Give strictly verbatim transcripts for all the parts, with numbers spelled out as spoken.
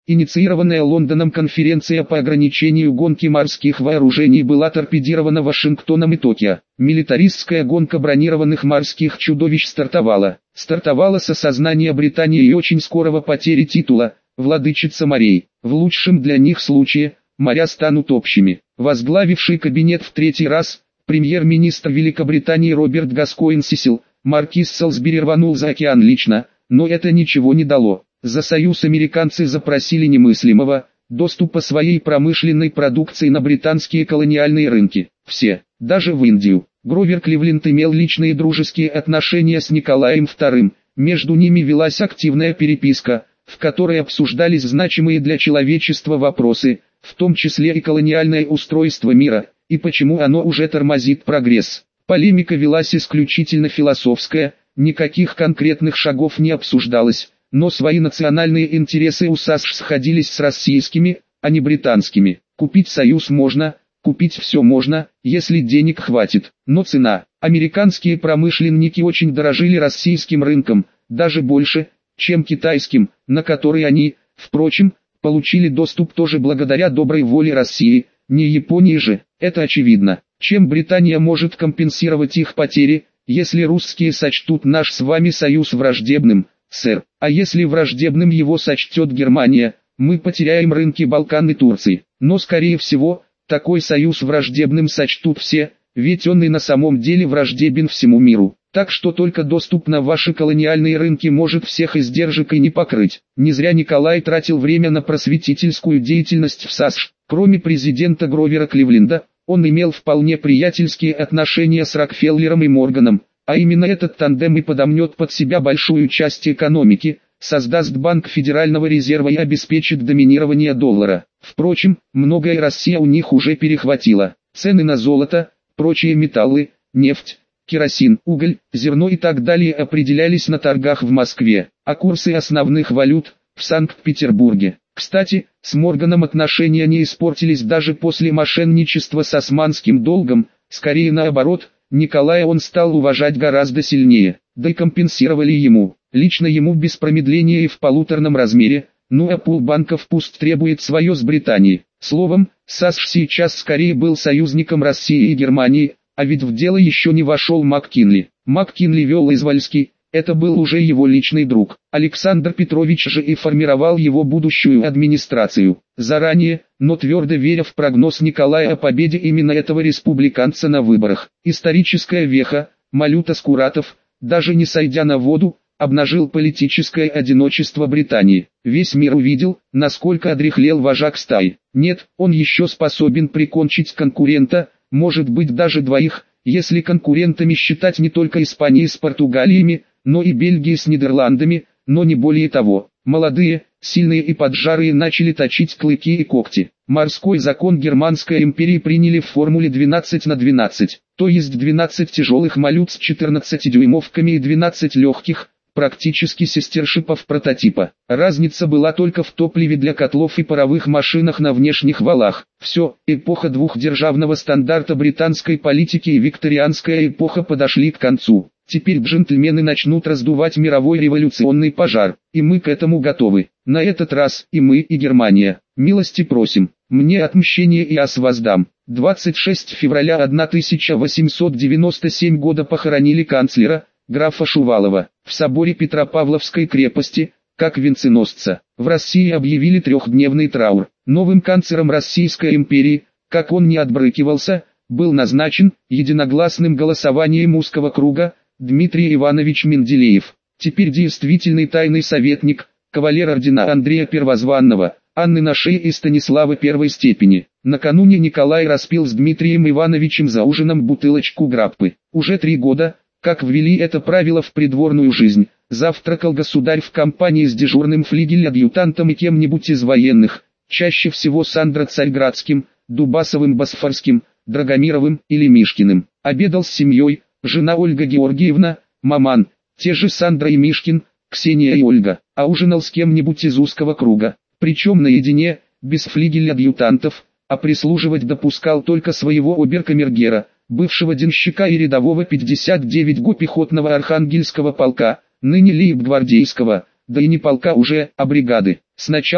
Инициированная Лондоном конференция по ограничению гонки морских вооружений была торпедирована Вашингтоном и Токио. Милитаристская гонка бронированных морских чудовищ стартовала. Стартовала с осознания Британии и очень скорого потери титула «Владычица морей». В лучшем для них случае, моря станут общими. Возглавивший кабинет в третий раз, премьер-министр Великобритании Роберт Гаскоин Сесил, маркиз Солсбери рванул за океан лично, но это ничего не дало. За союз американцы запросили немыслимого доступа своей промышленной продукции на британские колониальные рынки. Все, даже в Индию. Гровер Кливленд имел личные дружеские отношения с Николаем вторым, между ними велась активная переписка, в которой обсуждались значимые для человечества вопросы, в том числе и колониальное устройство мира, и почему оно уже тормозит прогресс. Полемика велась исключительно философская, никаких конкретных шагов не обсуждалось, но свои национальные интересы у САСШ сходились с российскими, а не британскими. Купить союз можно, купить все можно, если денег хватит, но цена. Американские промышленники очень дорожили российским рынком, даже больше, чем китайским, на который они, впрочем, получили доступ тоже благодаря доброй воле России, не Японии же. Это очевидно. Чем Британия может компенсировать их потери, если русские сочтут наш с вами союз враждебным, сэр? А если враждебным его сочтет Германия, мы потеряем рынки Балкан и Турции. Но скорее всего, такой союз враждебным сочтут все, ведь он и на самом деле враждебен всему миру. Так что только доступ на ваши колониальные рынки может всех издержек и не покрыть. Не зря Николай тратил время на просветительскую деятельность в САСШ. Кроме президента Гровера Кливленда, он имел вполне приятельские отношения с Рокфеллером и Морганом, а именно этот тандем и подомнет под себя большую часть экономики, создаст Банк Федерального резерва и обеспечит доминирование доллара. Впрочем, многое Россия у них уже перехватила. Цены на золото, прочие металлы, нефть, керосин, уголь, зерно и так далее определялись на торгах в Москве, а курсы основных валют – в Санкт-Петербурге. Кстати, с Морганом отношения не испортились даже после мошенничества с османским долгом, скорее наоборот, Николая он стал уважать гораздо сильнее, да и компенсировали ему, лично ему без промедления и в полуторном размере, ну а пул банков пусть требует свое с Британии. Словом, САСШ сейчас скорее был союзником России и Германии, а ведь в дело еще не вошел МакКинли. МакКинли вел Извольский, это был уже его личный друг. Александр Петрович же и формировал его будущую администрацию. Заранее, но твердо веря в прогноз Николая о победе именно этого республиканца на выборах. Историческая веха, Малюта Скуратов, даже не сойдя на воду, обнажил политическое одиночество Британии. Весь мир увидел, насколько одряхлел вожак стаи. Нет, он еще способен прикончить конкурента, может быть даже двоих, если конкурентами считать не только Испании с Португалиями, но и Бельгии с Нидерландами, но не более того. Молодые, сильные и поджарые начали точить клыки и когти. Морской закон Германской империи приняли в формуле двенадцать на двенадцать, то есть двенадцать тяжелых малют с четырнадцатидюймовками и двенадцать легких, практически сестершипов прототипа. Разница была только в топливе для котлов и паровых машинах на внешних валах. Все, эпоха двухдержавного стандарта британской политики и викторианская эпоха подошли к концу. Теперь джентльмены начнут раздувать мировой революционный пожар, и мы к этому готовы. На этот раз и мы, и Германия. Милости просим, мне отмщение и ас воздам. двадцать шестого февраля тысяча восемьсот девяносто седьмого года похоронили канцлера, графа Шувалова, в соборе Петропавловской крепости, как венценосца. В России объявили трехдневный траур. Новым канцлером Российской империи, как он не отбрыкивался, был назначен, единогласным голосованием узкого круга, Дмитрий Иванович Менделеев. Теперь действительный тайный советник, кавалер ордена Андрея Первозванного, Анны на шее и Станислава первой степени. Накануне Николай распил с Дмитрием Ивановичем за ужином бутылочку граппы. Уже три года, как ввели это правило в придворную жизнь, завтракал государь в компании с дежурным флигель-адъютантом и кем-нибудь из военных, чаще всего Сандро Царьградским, Дубасовым Босфорским, Драгомировым или Мишкиным. Обедал с семьей, жена Ольга Георгиевна, маман, те же Сандра и Мишкин, Ксения и Ольга, а ужинал с кем-нибудь из узкого круга, причем наедине, без флигель-адъютантов, а прислуживать допускал только своего оберкамергера, бывшего денщика и рядового пятьдесят девятого го пехотного архангельского полка, ныне лейб-гвардейского, да и не полка уже, а бригады. Сначала,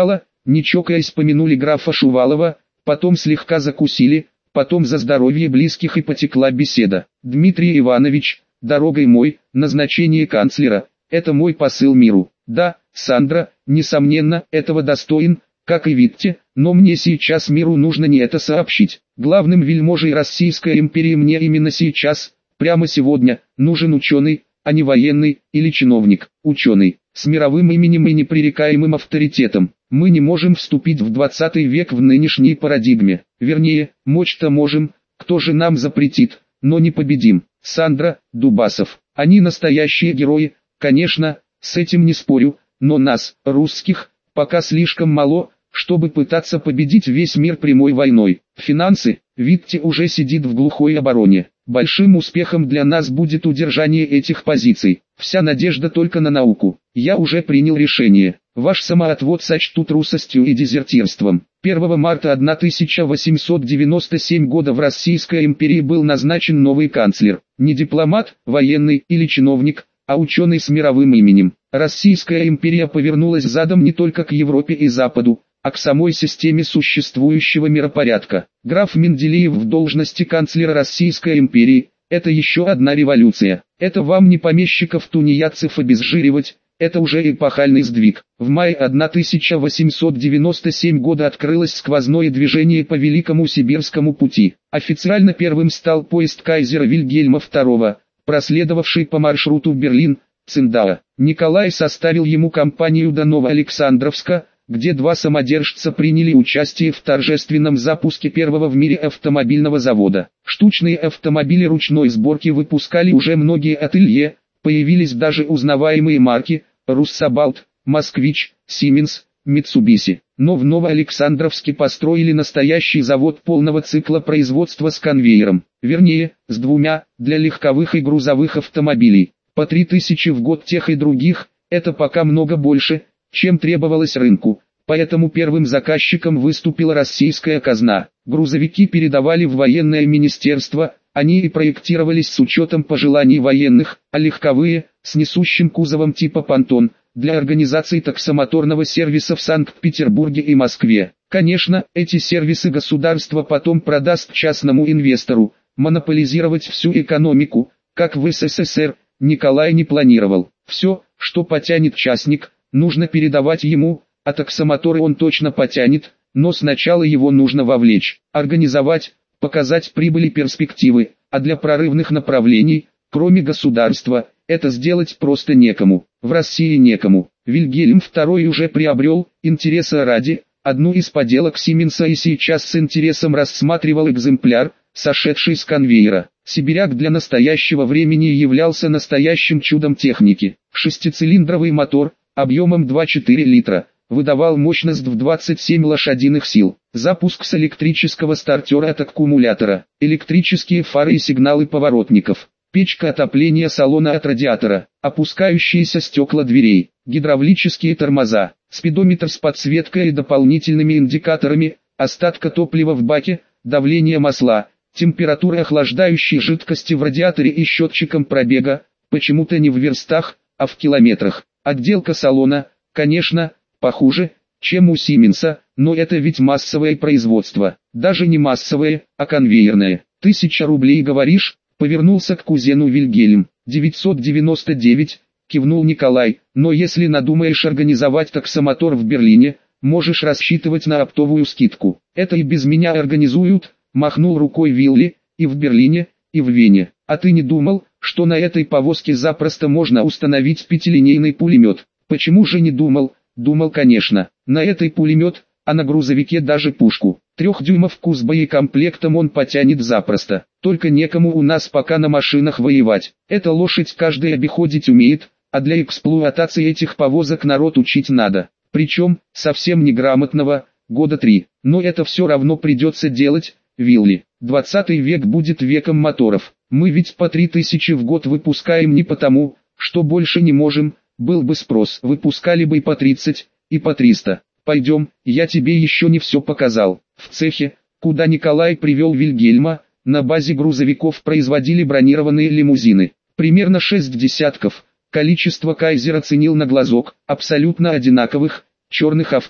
не чокаясь помянули графа Шувалова, потом слегка закусили, потом за здоровье близких и потекла беседа. «Дмитрий Иванович, дорогой мой, назначение канцлера – это мой посыл миру. Да, Сандра, несомненно, этого достоин, как и Витте, но мне сейчас миру нужно не это сообщить. Главным вельможей Российской империи мне именно сейчас, прямо сегодня, нужен ученый, а не военный или чиновник. Ученый, с мировым именем и непререкаемым авторитетом. Мы не можем вступить в двадцатый век в нынешней парадигме. Вернее, мочь-то можем, кто же нам запретит, но не победим. Сандра, Дубасов, они настоящие герои, конечно, с этим не спорю, но нас, русских, пока слишком мало, чтобы пытаться победить весь мир прямой войной. Финансы, Витте уже сидит в глухой обороне. Большим успехом для нас будет удержание этих позиций. Вся надежда только на науку. Я уже принял решение. Ваш самоотвод сочтут трусостью и дезертирством. первого марта тысяча восемьсот девяносто седьмого года в Российской империи был назначен новый канцлер. Не дипломат, военный или чиновник, а ученый с мировым именем. Российская империя повернулась задом не только к Европе и Западу, а к самой системе существующего миропорядка. Граф Менделеев в должности канцлера Российской империи – это еще одна революция. Это вам не помещиков-тунеядцев обезжиривать, это уже эпохальный сдвиг. В мае тысяча восемьсот девяносто седьмого года открылось сквозное движение по Великому Сибирскому пути. Официально первым стал поезд кайзера Вильгельма второго, проследовавший по маршруту в Берлин, Циндау. Николай составил ему компанию до Новоалександровска, где два самодержца приняли участие в торжественном запуске первого в мире автомобильного завода. Штучные автомобили ручной сборки выпускали уже многие ателье, появились даже узнаваемые марки «Руссобалт», «Москвич», «Сименс», «Митсубиси». Но в Новоалександровске построили настоящий завод полного цикла производства с конвейером, вернее, с двумя, для легковых и грузовых автомобилей, по три тысячи в год тех и других, это пока много больше, чем требовалось рынку, поэтому первым заказчиком выступила российская казна. Грузовики передавали в военное министерство, они и проектировались с учетом пожеланий военных, а легковые, с несущим кузовом типа понтон, для организации таксомоторного сервиса в Санкт-Петербурге и Москве. Конечно, эти сервисы государство потом продаст частному инвестору, монополизировать всю экономику, как в СССР, Николай не планировал. Все, что потянет частник, нужно передавать ему, а таксомоторы он точно потянет, но сначала его нужно вовлечь, организовать, показать прибыли, перспективы, а для прорывных направлений, кроме государства, это сделать просто некому. В России некому. Вильгельм второй уже приобрел, интереса ради, одну из поделок Сименса и сейчас с интересом рассматривал экземпляр, сошедший с конвейера. Сибиряк для настоящего времени являлся настоящим чудом техники. Шестицилиндровый мотор, объемом два целых четыре десятых литра, выдавал мощность в двадцать семь лошадиных сил. Запуск с электрического стартера от аккумулятора, электрические фары и сигналы поворотников, печка отопления салона от радиатора, опускающиеся стекла дверей, гидравлические тормоза, спидометр с подсветкой и дополнительными индикаторами, остатка топлива в баке, давление масла, температура охлаждающей жидкости в радиаторе и счетчиком пробега, почему-то не в верстах, а в километрах. Отделка салона, конечно, похуже, чем у Сименса, но это ведь массовое производство. Даже не массовое, а конвейерное. Тысяча рублей говоришь? Повернулся к кузену Вильгельм. девятьсот девяносто девять, кивнул Николай, но если надумаешь организовать таксомотор в Берлине, можешь рассчитывать на оптовую скидку. Это и без меня организуют, махнул рукой Вилли, и в Берлине, и в Вене. А ты не думал, что на этой повозке запросто можно установить пятилинейный пулемет? Почему же не думал? Думал, конечно. На этой пулемет, а на грузовике даже пушку. Трехдюймовку с боекомплектом он потянет запросто. Только некому у нас пока на машинах воевать. Эта лошадь каждый обиходить умеет, а для эксплуатации этих повозок народ учить надо. Причем, совсем неграмотного, года три. Но это все равно придется делать, Вилли. Двадцатый век будет веком моторов. Мы ведь по три тысячи в год выпускаем не потому, что больше не можем, был бы спрос. Выпускали бы и по тридцать, и по триста. Пойдем, я тебе еще не все показал. В цехе, куда Николай привел Вильгельма, на базе грузовиков производили бронированные лимузины. Примерно шесть десятков. Количество кайзер оценил на глазок, абсолютно одинаковых, черных авто.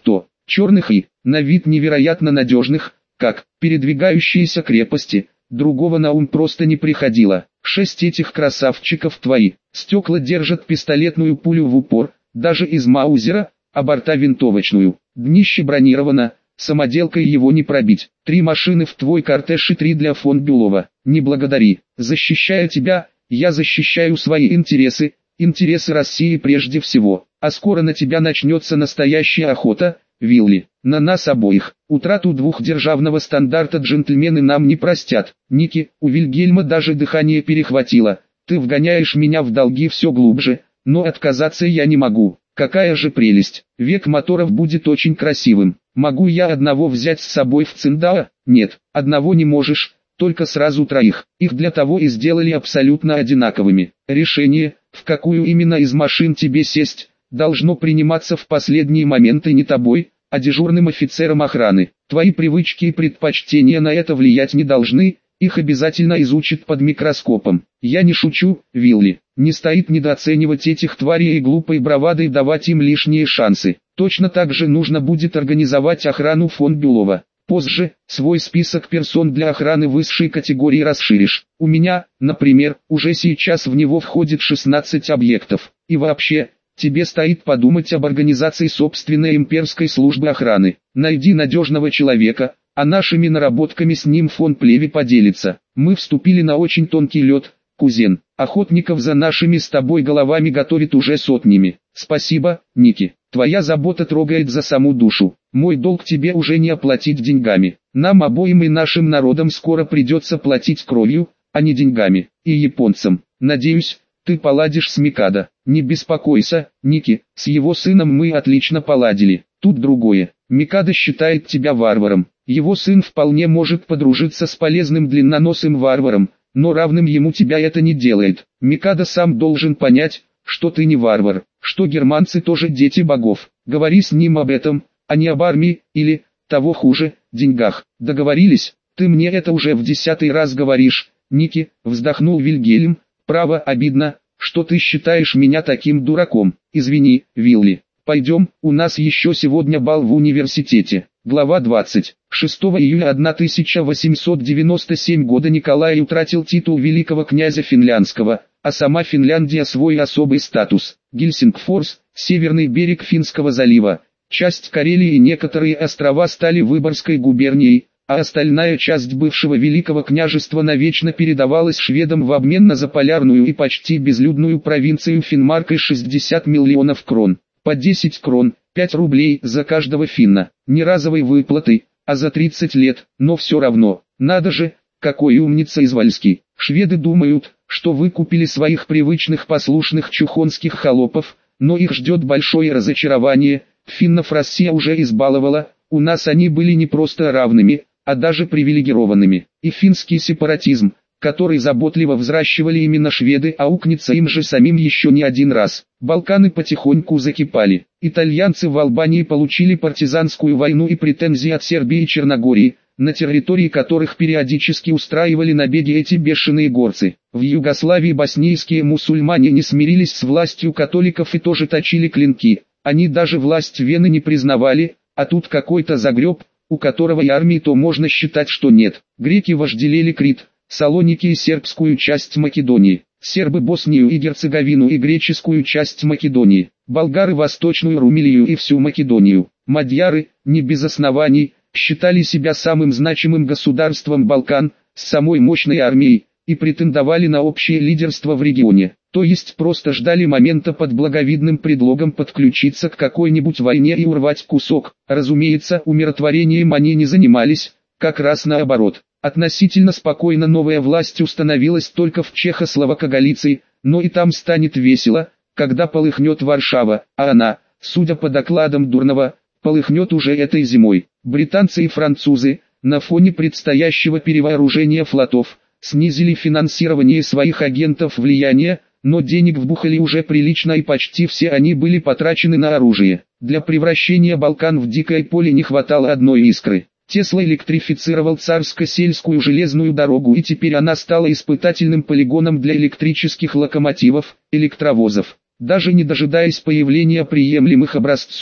черных и, на вид невероятно надежных, как передвигающиеся крепости, другого на ум просто не приходило. Шесть этих красавчиков твои, стекла держат пистолетную пулю в упор, даже из маузера, а борта винтовочную, днище бронировано, самоделкой его не пробить. Три машины в твой кортеж и три для фон Бюлова. Не благодари, защищая тебя, я защищаю свои интересы, интересы России прежде всего, а скоро на тебя начнется настоящая охота, Вилли, на нас обоих. Утрату двухдержавного стандарта джентльмены нам не простят. Ники, у Вильгельма даже дыхание перехватило. Ты вгоняешь меня в долги все глубже, но отказаться я не могу. Какая же прелесть. Век моторов будет очень красивым. Могу я одного взять с собой в Циндаа? Нет, одного не можешь, только сразу троих. Их для того и сделали абсолютно одинаковыми. Решение, в какую именно из машин тебе сесть, должно приниматься в последние моменты не тобой, а дежурным офицером охраны. Твои привычки и предпочтения на это влиять не должны, их обязательно изучат под микроскопом. Я не шучу, Вилли. Не стоит недооценивать этих тварей и глупой бравадой давать им лишние шансы. Точно так же нужно будет организовать охрану фон Бюлова. Позже, свой список персон для охраны высшей категории расширишь. У меня, например, уже сейчас в него входит шестнадцать объектов. И вообще, тебе стоит подумать об организации собственной имперской службы охраны. Найди надежного человека, а нашими наработками с ним фон Плеви поделится. Мы вступили на очень тонкий лед, кузен. Охотников за нашими с тобой головами готовит уже сотнями. Спасибо, Ники. Твоя забота трогает за саму душу. Мой долг тебе уже не оплатить деньгами. Нам обоим и нашим народам скоро придется платить кровью, а не деньгами. И японцам. Надеюсь, ты поладишь с Микадо. Не беспокойся, Ники, с его сыном мы отлично поладили. Тут другое. Микадо считает тебя варваром. Его сын вполне может подружиться с полезным длинноносым варваром, но равным ему тебя это не делает. Микадо сам должен понять, что ты не варвар, что германцы тоже дети богов. Говори с ним об этом, а не об армии, или, того хуже, деньгах. Договорились? Ты мне это уже в десятый раз говоришь, Ники, вздохнул Вильгельм. Право, обидно, что ты считаешь меня таким дураком. Извини, Вилли. Пойдем, у нас еще сегодня бал в университете. Глава двадцать. шестого июля тысяча восемьсот девяносто седьмого года Николай утратил титул великого князя финляндского, а сама Финляндия свой особый статус. Гельсингфорс, северный берег Финского залива, часть Карелии и некоторые острова стали Выборгской губернией, а остальная часть бывшего Великого княжества навечно передавалась шведам в обмен на заполярную и почти безлюдную провинцию Финмаркой шестьдесят миллионов крон. По десять крон, пять рублей за каждого финна. Не разовой выплаты, а за тридцать лет, но все равно. Надо же, какой умница Извольский. Шведы думают, что вы купили своих привычных послушных чухонских холопов, но их ждет большое разочарование. Финнов Россия уже избаловала, у нас они были не просто равными, а даже привилегированными. И финский сепаратизм, который заботливо взращивали именно шведы, аукнется им же самим еще не один раз. Балканы потихоньку закипали. Итальянцы в Албании получили партизанскую войну и претензии от Сербии и Черногории, на территории которых периодически устраивали набеги эти бешеные горцы. В Югославии боснийские мусульмане не смирились с властью католиков и тоже точили клинки. Они даже власть Вены не признавали, а тут какой-то загреб, у которого и армии то можно считать, что нет. Греки вожделели Крит, Салоники и сербскую часть Македонии, сербы Боснию и Герцеговину и греческую часть Македонии, болгары Восточную Румелию и всю Македонию. Мадьяры, не без оснований, считали себя самым значимым государством Балкан, с самой мощной армией, и претендовали на общее лидерство в регионе, то есть просто ждали момента под благовидным предлогом подключиться к какой-нибудь войне и урвать кусок. Разумеется, умиротворением они не занимались, как раз наоборот. Относительно спокойно новая власть установилась только в Чехословако-Галиции, но и там станет весело, когда полыхнет Варшава, а она, судя по докладам Дурнова, полыхнет уже этой зимой. Британцы и французы, на фоне предстоящего перевооружения флотов, снизили финансирование своих агентов влияния, но денег вбухали уже прилично и почти все они были потрачены на оружие. Для превращения Балкан в дикое поле не хватало одной искры. Тесла электрифицировал Царско-сельскую железную дорогу, и теперь она стала испытательным полигоном для электрических локомотивов, электровозов. Даже не дожидаясь появления приемлемых образцов,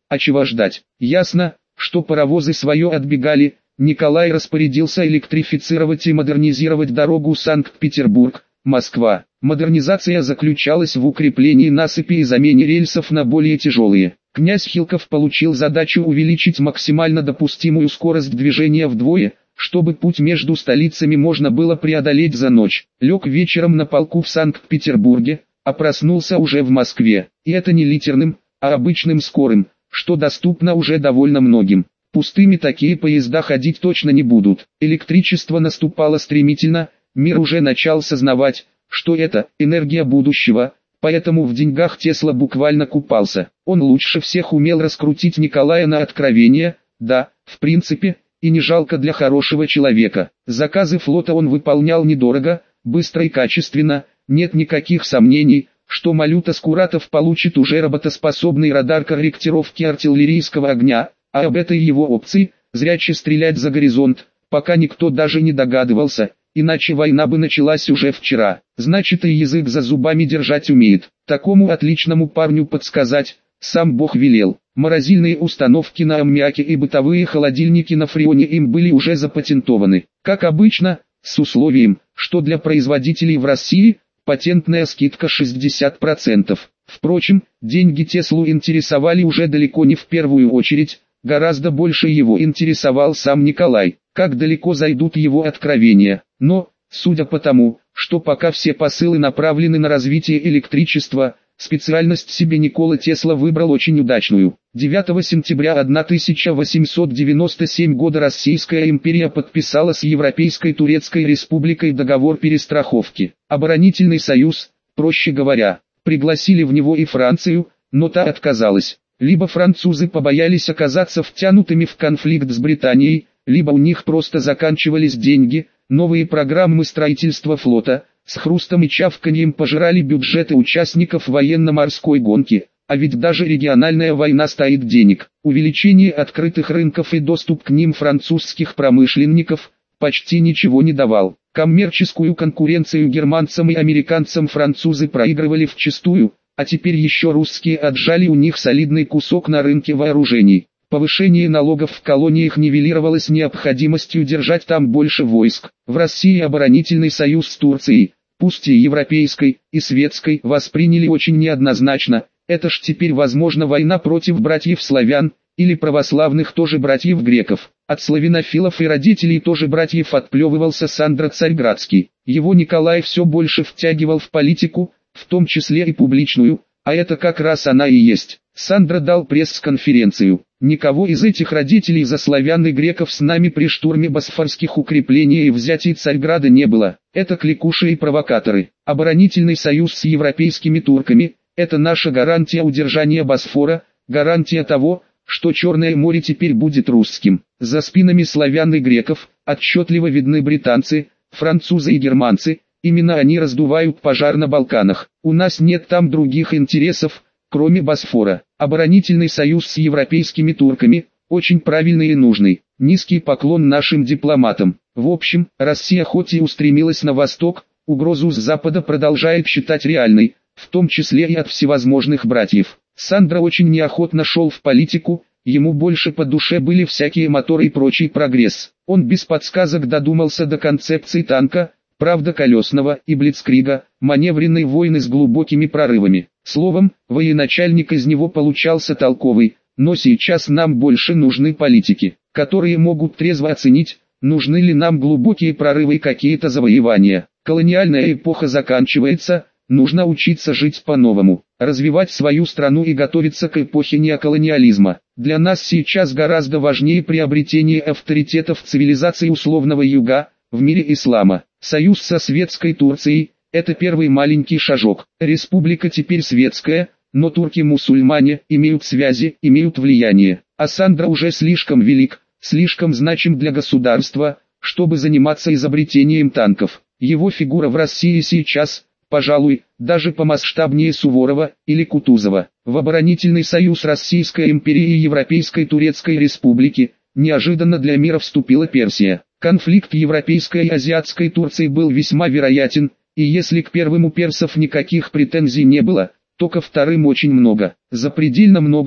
А чего ждать? Ясно, что паровозы свое отбегали. Николай распорядился электрифицировать и модернизировать дорогу Санкт-Петербург, Москва. Модернизация заключалась в укреплении насыпи и замене рельсов на более тяжелые. Князь Хилков получил задачу увеличить максимально допустимую скорость движения вдвое, чтобы путь между столицами можно было преодолеть за ночь. Лег вечером на полку в Санкт-Петербурге, а проснулся уже в Москве. И это не литерным, а обычным скорым, что доступно уже довольно многим. Пустыми такие поезда ходить точно не будут. Электричество наступало стремительно, мир уже начал сознавать, что это энергия будущего, поэтому в деньгах Тесла буквально купался. Он лучше всех умел раскрутить Николая на откровение, да, в принципе, и не жалко для хорошего человека. Заказы флота он выполнял недорого, быстро и качественно, нет никаких сомнений, что Малюта Скуратов получит уже работоспособный радар корректировки артиллерийского огня, а об этой его опции, зряче стрелять за горизонт, пока никто даже не догадывался, иначе война бы началась уже вчера. Значит, и язык за зубами держать умеет. Такому отличному парню подсказать, сам Бог велел. Морозильные установки на аммиаке и бытовые холодильники на фреоне им были уже запатентованы. Как обычно, с условием, что для производителей в России патентная скидка шестьдесят процентов. Впрочем, деньги Теслу интересовали уже далеко не в первую очередь, гораздо больше его интересовал сам Николай, как далеко зайдут его откровения. Но, судя по тому, что пока все посылы направлены на развитие электричества, специальность себе Никола Тесла выбрал очень удачную. девятого сентября тысяча восемьсот девяносто седьмого года Российская империя подписала с Европейской Турецкой Республикой договор перестраховки. Оборонительный союз, проще говоря, пригласили в него и Францию, но та отказалась. Либо французы побоялись оказаться втянутыми в конфликт с Британией, либо у них просто заканчивались деньги. Новые программы строительства флота с хрустом и чавканьем пожирали бюджеты участников военно-морской гонки, а ведь даже региональная война стоит денег. Увеличение открытых рынков и доступ к ним французских промышленников почти ничего не давал. Коммерческую конкуренцию германцам и американцам французы проигрывали вчистую, а теперь еще русские отжали у них солидный кусок на рынке вооружений. Повышение налогов в колониях нивелировалось необходимостью держать там больше войск. В России оборонительный союз с Турцией, пусть и европейской, и светской, восприняли очень неоднозначно. Это ж теперь возможно война против братьев-славян, или православных тоже братьев-греков. От славянофилов и родителей тоже братьев отплевывался Сандро Царьградский. Его Николай все больше втягивал в политику, в том числе и публичную, а это как раз она и есть. Сандро дал пресс-конференцию. Никого из этих родителей за славян и греков с нами при штурме босфорских укреплений и взятии Царьграда не было. Это кликуши и провокаторы. Оборонительный союз с европейскими турками – это наша гарантия удержания Босфора, гарантия того, что Черное море теперь будет русским. За спинами славян и греков отчетливо видны британцы, французы и германцы. Именно они раздувают пожар на Балканах. У нас нет там других интересов, кроме Босфора. Оборонительный союз с европейскими турками – очень правильный и нужный. Низкий поклон нашим дипломатам. В общем, Россия хоть и устремилась на восток, угрозу с запада продолжает считать реальной, в том числе и от всевозможных братьев. Сандро очень неохотно шел в политику, ему больше по душе были всякие моторы и прочий прогресс. Он без подсказок додумался до концепции танка, правда колесного и блицкрига, маневренной войны с глубокими прорывами. Словом, военачальник из него получался толковый, но сейчас нам больше нужны политики, которые могут трезво оценить, нужны ли нам глубокие прорывы и какие-то завоевания. Колониальная эпоха заканчивается, нужно учиться жить по-новому, развивать свою страну и готовиться к эпохе неоколониализма. Для нас сейчас гораздо важнее приобретение авторитетов цивилизации условного юга, в мире ислама. Союз со светской Турцией – это первый маленький шажок. Республика теперь светская, но турки-мусульмане имеют связи, имеют влияние. А Сандро уже слишком велик, слишком значим для государства, чтобы заниматься изобретением танков. Его фигура в России сейчас, пожалуй, даже помасштабнее Суворова или Кутузова. В оборонительный союз Российской империи и Европейской Турецкой Республики неожиданно для мира вступила Персия. Конфликт Европейской и Азиатской Турции был весьма вероятен, и если к первым у персов никаких претензий не было, то ко вторым очень много. Запредельно много,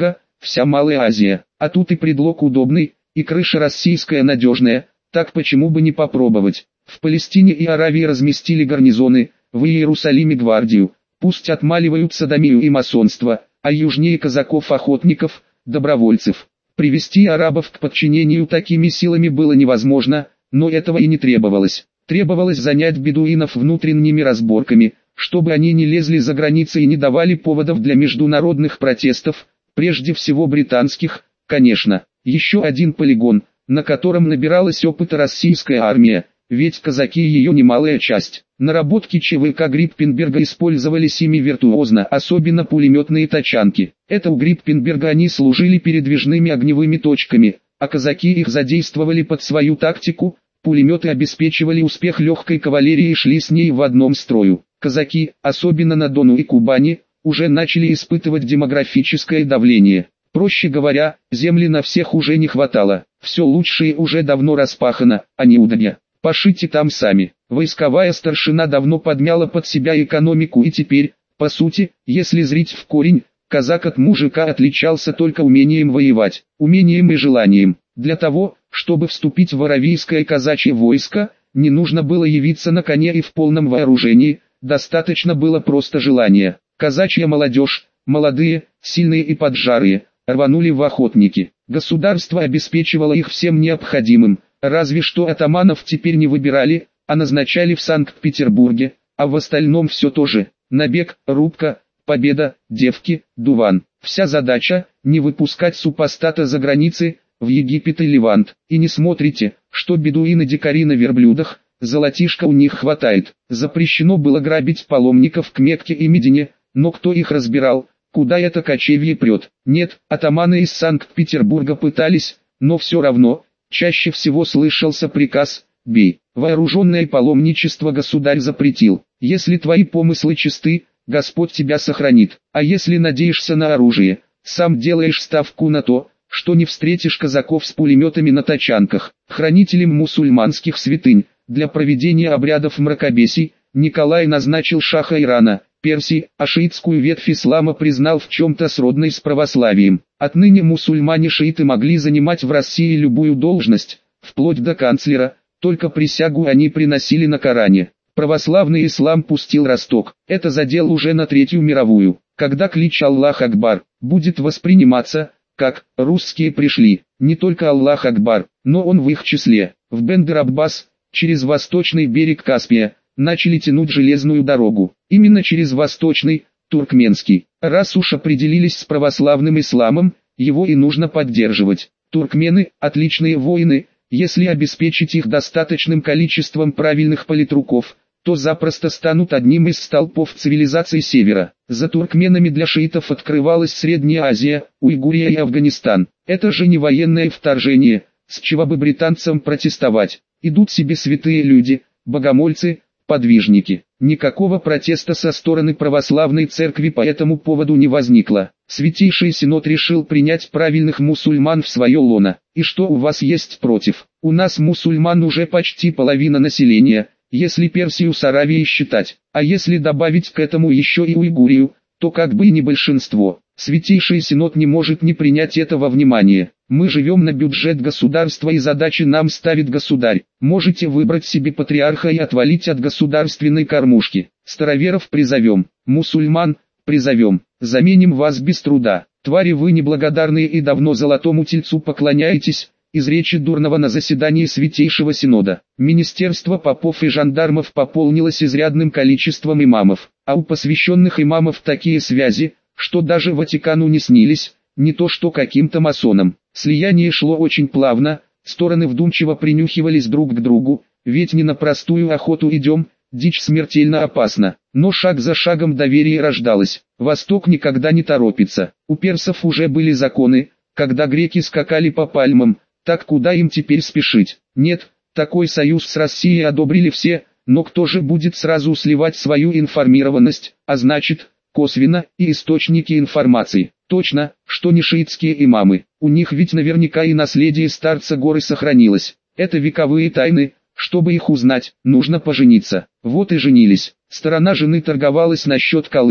вся Малая Азия. А тут и предлог удобный, и крыша российская надежная, так почему бы не попробовать? В Палестине и Аравии разместили гарнизоны, в Иерусалиме гвардию, пусть отмаливают содомию и масонство, а южнее казаков-охотников, добровольцев. Привести арабов к подчинению такими силами было невозможно, но этого и не требовалось. Требовалось занять бедуинов внутренними разборками, чтобы они не лезли за границы и не давали поводов для международных протестов, прежде всего британских, конечно. Еще один полигон, на котором набиралась опыта российская армия, ведь казаки ее немалая часть. Наработки ЧВК Гриппенберга использовались ими виртуозно, особенно пулеметные тачанки. Это у Гриппенберга они служили передвижными огневыми точками, а казаки их задействовали под свою тактику, пулеметы обеспечивали успех легкой кавалерии и шли с ней в одном строю. Казаки, особенно на Дону и Кубани, уже начали испытывать демографическое давление. Проще говоря, земли на всех уже не хватало, все лучшее уже давно распахано, а не удобья. Пошите там сами. Войсковая старшина давно подмяла под себя экономику и теперь, по сути, если зрить в корень, казак от мужика отличался только умением воевать, умением и желанием. Для того, чтобы вступить в аравийское казачье войско, не нужно было явиться на коне и в полном вооружении, достаточно было просто желания. Казачья молодежь, молодые, сильные и поджарые, рванули в охотники. Государство обеспечивало их всем необходимым, разве что атаманов теперь не выбирали, а назначали в Санкт-Петербурге, а в остальном все то же. Набег, рубка, победа, девки, дуван. Вся задача – не выпускать супостата за границы, в Египет и Левант. И не смотрите, что бедуины-дикари на верблюдах, золотишка у них хватает. Запрещено было грабить паломников к Мекке и Медине, но кто их разбирал, куда это кочевье прет? Нет, атаманы из Санкт-Петербурга пытались, но все равно, чаще всего слышался приказ «бей». Вооруженное паломничество государь запретил. Если твои помыслы чисты, Господь тебя сохранит. А если надеешься на оружие, сам делаешь ставку на то, что не встретишь казаков с пулеметами на тачанках. Хранителем мусульманских святынь, для проведения обрядов мракобесий, Николай назначил шаха Ирана, Персии, а шиитскую ветвь ислама признал в чем-то сродной с православием. Отныне мусульмане-шииты могли занимать в России любую должность, вплоть до канцлера, только присягу они приносили на Коране. Православный ислам пустил росток, это задел уже на Третью мировую, когда клич «Аллах Акбар» будет восприниматься, как «русские пришли», не только Аллах Акбар, но он в их числе. В Бендер-Аббас, через восточный берег Каспия, начали тянуть железную дорогу, именно через восточный, туркменский. Раз уж определились с православным исламом, его и нужно поддерживать. Туркмены – отличные воины, если обеспечить их достаточным количеством правильных политруков, то запросто станут одним из столпов цивилизации Севера. За туркменами для шиитов открывалась Средняя Азия, Уйгурия и Афганистан. Это же не военное вторжение, с чего бы британцам протестовать. Идут себе святые люди, богомольцы, подвижники. Никакого протеста со стороны православной церкви по этому поводу не возникло. Святейший Синод решил принять правильных мусульман в свое лоно. И что у вас есть против? У нас мусульман уже почти половина населения, если Персию с Аравией считать. А если добавить к этому еще и Уйгурию, то как бы и не большинство. Святейший Синод не может не принять этого внимания. Мы живем на бюджет государства и задачи нам ставит государь. Можете выбрать себе патриарха и отвалить от государственной кормушки. Староверов призовем, мусульман призовем, заменим вас без труда. Твари вы неблагодарные и давно золотому тельцу поклоняетесь. Из речи Дурнова на заседании Святейшего Синода. Министерство попов и жандармов пополнилось изрядным количеством имамов, а у посвященных имамов такие связи, что даже Ватикану не снились, не то что каким-то масонам. Слияние шло очень плавно, стороны вдумчиво принюхивались друг к другу, ведь не на простую охоту идем, дичь смертельно опасна, но шаг за шагом доверие рождалось. Восток никогда не торопится, у персов уже были законы, когда греки скакали по пальмам, так куда им теперь спешить? Нет, такой союз с Россией одобрили все, но кто же будет сразу сливать свою информированность, а значит, косвенно, и источники информации? Точно, что не шиитские имамы, у них ведь наверняка и наследие старца горы сохранилось. Это вековые тайны, чтобы их узнать, нужно пожениться. Вот и женились. Сторона жены торговалась насчет Колыма,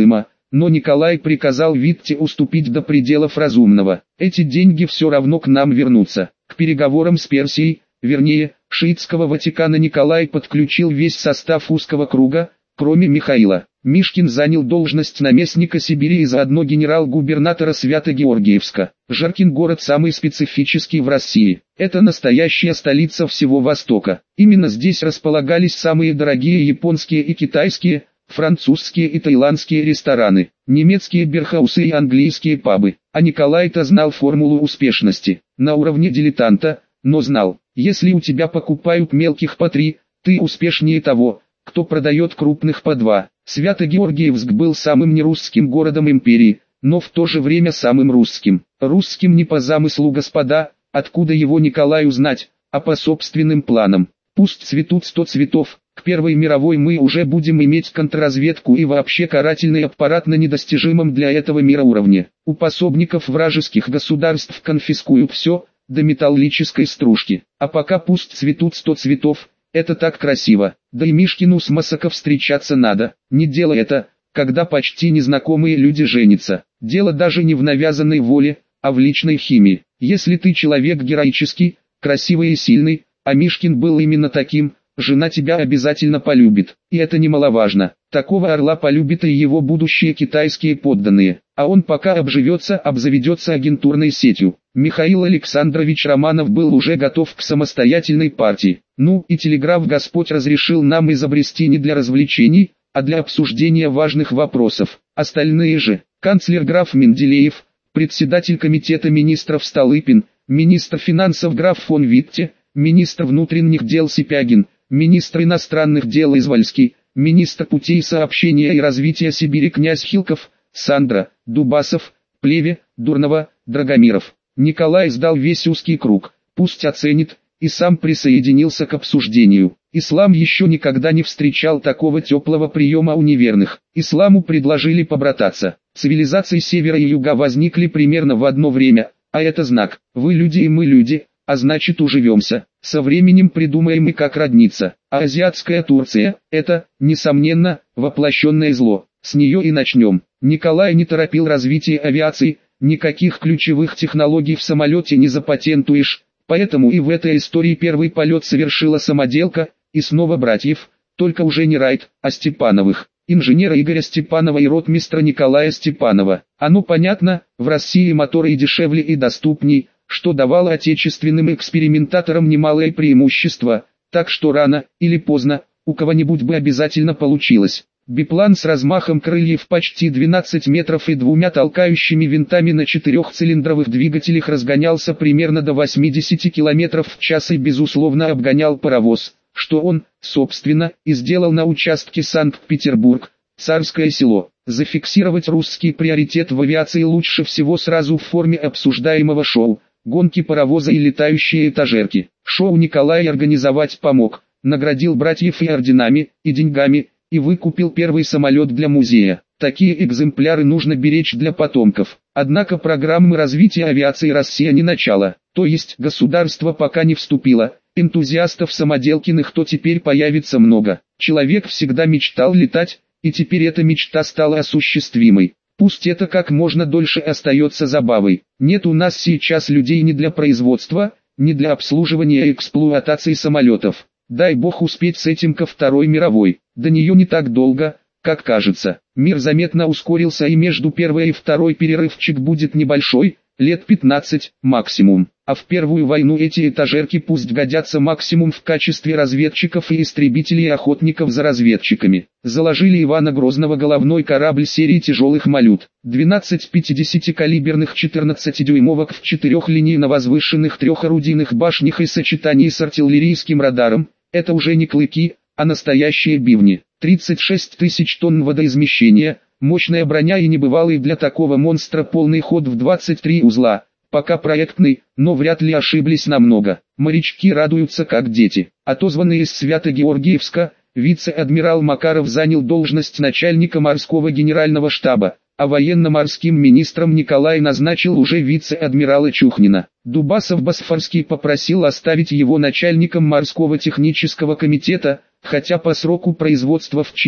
но Николай приказал Витте уступить до пределов разумного. Эти деньги все равно к нам вернутся. К переговорам с Персией, вернее, шиитского Ватикана Николай подключил весь состав узкого круга, кроме Михаила. Мишкин занял должность наместника Сибири и заодно генерал-губернатора Свято-Георгиевска. Жаркин город самый специфический в России. Это настоящая столица всего Востока. Именно здесь располагались самые дорогие японские и китайские, французские и таиландские рестораны, немецкие бирхаусы и английские пабы. А Николай-то знал формулу успешности. На уровне дилетанта, но знал, если у тебя покупают мелких по три, ты успешнее того, кто продает крупных по два. Свято-Георгиевск был самым нерусским городом империи, но в то же время самым русским. Русским не по замыслу господа, откуда его Николаю знать, а по собственным планам. Пусть цветут сто цветов, к Первой мировой мы уже будем иметь контрразведку и вообще карательный аппарат на недостижимом для этого мира уровне. У пособников вражеских государств конфискуют все, до металлической стружки. А пока пусть цветут сто цветов, это так красиво. Да и Мишкину с Масако встречаться надо. Не дело это, когда почти незнакомые люди женятся. Дело даже не в навязанной воле, а в личной химии. Если ты человек героический, красивый и сильный, а Мишкин был именно таким, жена тебя обязательно полюбит. И это немаловажно. Такого орла полюбят и его будущие китайские подданные. А он пока обживется, обзаведется агентурной сетью. Михаил Александрович Романов был уже готов к самостоятельной партии. Ну и телеграф Господь разрешил нам изобрести не для развлечений, а для обсуждения важных вопросов. Остальные же, канцлер граф Менделеев, председатель комитета министров Столыпин, министр финансов граф фон Витте, министр внутренних дел Сипягин, министр иностранных дел Извольский, министр путей сообщения и развития Сибири князь Хилков, Сандра, Дубасов, Плеве, Дурнова, Драгомиров. Николай сдал весь узкий круг, пусть оценит, и сам присоединился к обсуждению. Ислам еще никогда не встречал такого теплого приема у неверных. Исламу предложили побрататься. Цивилизации севера и юга возникли примерно в одно время, а это знак. Вы люди и мы люди, а значит уживемся. Со временем придумаем и как родниться. А азиатская Турция – это, несомненно, воплощенное зло. С нее и начнем. Николай не торопил развитие авиации, никаких ключевых технологий в самолете не запатентуешь, поэтому и в этой истории первый полет совершила самоделка, и снова братьев, только уже не Райт, а Степановых, инженера Игоря Степанова и ротмистра Николая Степанова. Оно понятно, в России моторы и дешевле и доступней, что давало отечественным экспериментаторам немалое преимущество, так что рано или поздно, у кого-нибудь бы обязательно получилось. Биплан с размахом крыльев почти двенадцать метров и двумя толкающими винтами на четырехцилиндровых двигателях разгонялся примерно до восьмидесяти километров в час и безусловно обгонял паровоз, что он, собственно, и сделал на участке Санкт-Петербург, Царское село. Зафиксировать русский приоритет в авиации лучше всего сразу в форме обсуждаемого шоу, гонки паровоза и летающие этажерки. Шоу Николай организовать помог, наградил братьев и орденами, и деньгами, и выкупил первый самолет для музея. Такие экземпляры нужно беречь для потомков. Однако программы развития авиации Россия не начала, то есть государство пока не вступило. Энтузиастов самоделкиных то теперь появится много. Человек всегда мечтал летать, и теперь эта мечта стала осуществимой. Пусть это как можно дольше остается забавой. Нет у нас сейчас людей ни для производства, ни для обслуживания и эксплуатации самолетов. Дай бог успеть с этим ко Второй мировой. До нее не так долго, как кажется. Мир заметно ускорился и между первой и второй перерывчик будет небольшой, лет пятнадцать максимум. А в Первую войну эти этажерки пусть годятся максимум в качестве разведчиков и истребителей и охотников за разведчиками. Заложили Ивана Грозного головной корабль серии тяжелых «Малют». двенадцать пятидесятикалиберных четырнадцатидюймовок в четырехлинейно-возвышенных трехорудийных башнях и сочетании с артиллерийским радаром. Это уже не клыки, а настоящие бивни. тридцать шесть тысяч тонн водоизмещения, мощная броня и небывалый для такого монстра полный ход в двадцать три узла. Пока проектный, но вряд ли ошиблись намного. Морячки радуются как дети. Отозванный из Свято-Георгиевска, вице-адмирал Макаров занял должность начальника морского генерального штаба, а военно-морским министром Николай назначил уже вице-адмирала Чухнина. Дубасов-Босфорский попросил оставить его начальником морского технического комитета, хотя по сроку производства в чин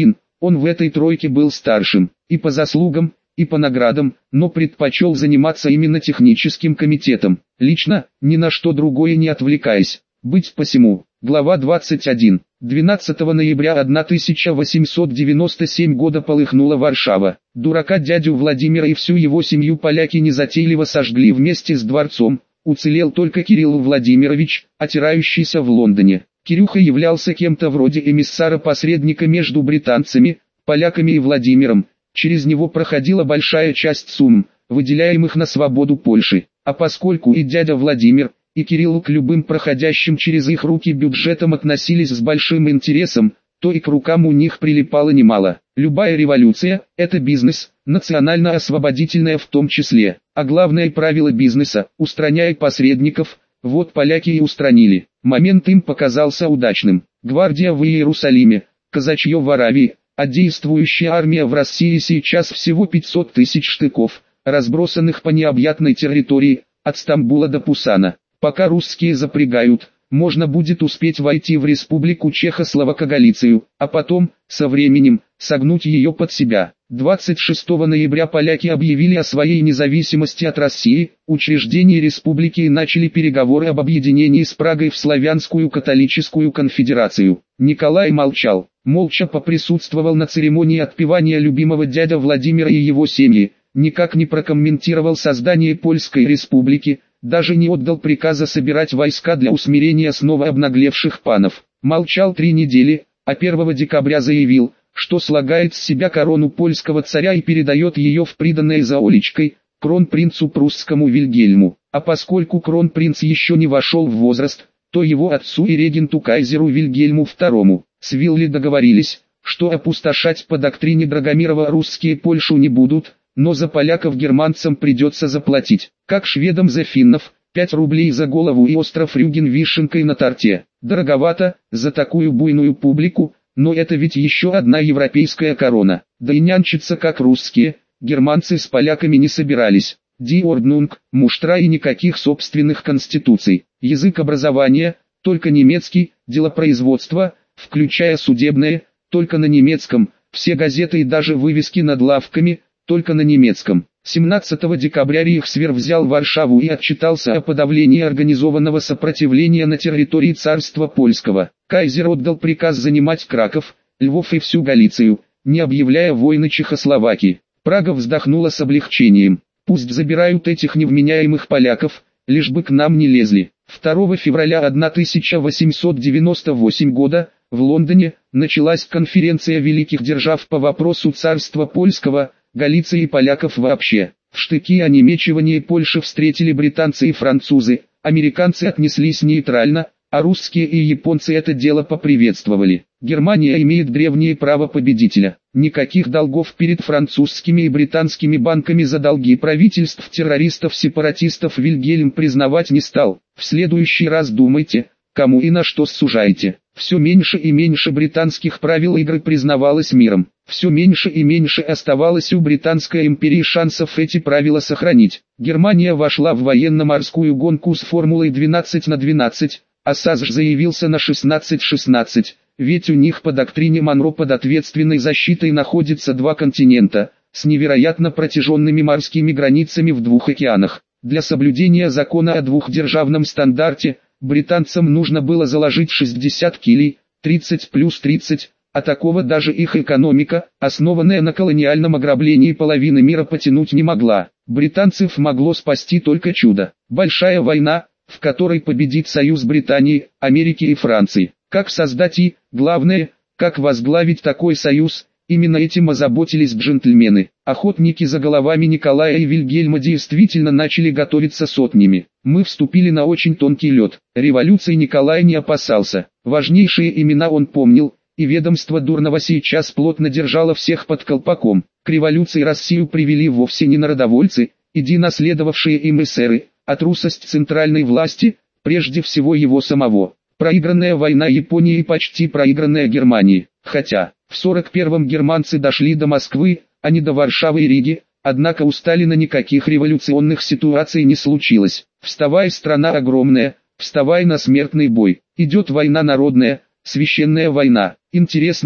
Он в этой тройке был старшим, и по заслугам, и по наградам, но предпочел заниматься именно техническим комитетом, лично, ни на что другое не отвлекаясь. Быть посему. Глава двадцать один. двенадцатого ноября тысяча восемьсот девяносто седьмого года полыхнула Варшава. Дурака дядю Владимира и всю его семью поляки незатейливо сожгли вместе с дворцом. Уцелел только Кирилл Владимирович, отирающийся в Лондоне. Кирюха являлся кем-то вроде эмиссара-посредника между британцами, поляками и Владимиром. Через него проходила большая часть сумм, выделяемых на свободу Польши. А поскольку и дядя Владимир, и Кирилл к любым проходящим через их руки бюджетам относились с большим интересом, то и к рукам у них прилипало немало. Любая революция – это бизнес, национально-освободительная в том числе. А главное правило бизнеса – устраняй посредников, вот поляки и устранили. Момент им показался удачным. Гвардия в Иерусалиме, казачье в Аравии, а действующая армия в России сейчас всего пятьсот тысяч штыков, разбросанных по необъятной территории, от Стамбула до Пусана. Пока русские запрягают, можно будет успеть войти в республику Чехословако-Галицию, а потом, со временем, согнуть ее под себя. двадцать шестого ноября поляки объявили о своей независимости от России, учреждении республики и начали переговоры об объединении с Прагой в Славянскую католическую конфедерацию. Николай молчал, молча поприсутствовал на церемонии отпевания любимого дядя Владимира и его семьи, никак не прокомментировал создание Польской республики, даже не отдал приказа собирать войска для усмирения снова обнаглевших панов. Молчал три недели, а первого декабря заявил, что слагает с себя корону польского царя и передает ее в приданное за Олечкой, кронпринцу прусскому Вильгельму. А поскольку кронпринц еще не вошел в возраст, то его отцу и регенту кайзеру Вильгельму второму. С Вилли договорились, что опустошать по доктрине Драгомирова русские Польшу не будут, но за поляков германцам придется заплатить, как шведам за финнов, пять рублей за голову и остров Рюген вишенкой на торте. Дороговато, за такую буйную публику, но это ведь еще одна европейская корона. Да и нянчиться как русские, германцы с поляками не собирались. Ди Орднунг, муштра и никаких собственных конституций. Язык образования, только немецкий, делопроизводство, включая судебное, только на немецком, все газеты и даже вывески над лавками, только на немецком. семнадцатого декабря Рейхсвер взял Варшаву и отчитался о подавлении организованного сопротивления на территории царства польского. Кайзер отдал приказ занимать Краков, Львов и всю Галицию, не объявляя войны Чехословакии. Прага вздохнула с облегчением. Пусть забирают этих невменяемых поляков, лишь бы к нам не лезли. второго февраля тысяча восемьсот девяносто восьмого года, в Лондоне, началась конференция великих держав по вопросу царства польского, Галиции и поляков вообще. В штыки онемечивания Польши встретили британцы и французы, американцы отнеслись нейтрально, а русские и японцы это дело поприветствовали. Германия имеет древнее право победителя. Никаких долгов перед французскими и британскими банками за долги правительств террористов-сепаратистов Вильгельм признавать не стал. В следующий раз думайте, кому и на что сужаете. Все меньше и меньше британских правил игры признавалось миром. Все меньше и меньше оставалось у Британской империи шансов эти правила сохранить. Германия вошла в военно-морскую гонку с формулой двенадцать на двенадцать, а САСЖ заявился на шестнадцать шестнадцать, ведь у них по доктрине Монро под ответственной защитой находятся два континента, с невероятно протяженными морскими границами в двух океанах. Для соблюдения закона о двухдержавном стандарте, британцам нужно было заложить шестьдесят килей, тридцать плюс тридцать, а такого даже их экономика, основанная на колониальном ограблении половины мира, потянуть не могла. Британцев могло спасти только чудо. Большая война, в которой победит союз Британии, Америки и Франции. Как создать и, главное, как возглавить такой союз, именно этим озаботились джентльмены. Охотники за головами Николая и Вильгельма действительно начали готовиться сотнями. Мы вступили на очень тонкий лед. Революции Николай не опасался. Важнейшие имена он помнил, и ведомство Дурного сейчас плотно держало всех под колпаком. К революции Россию привели вовсе не народовольцы, иди наследовавшие им эсеры, а трусость центральной власти, прежде всего его самого. Проигранная война Японии и почти проигранная Германии. Хотя, в сорок первом германцы дошли до Москвы, а не до Варшавы и Риги, однако у Сталина никаких революционных ситуаций не случилось. Вставай, страна огромная, вставай на смертный бой. Идет война народная, священная война. Интересно,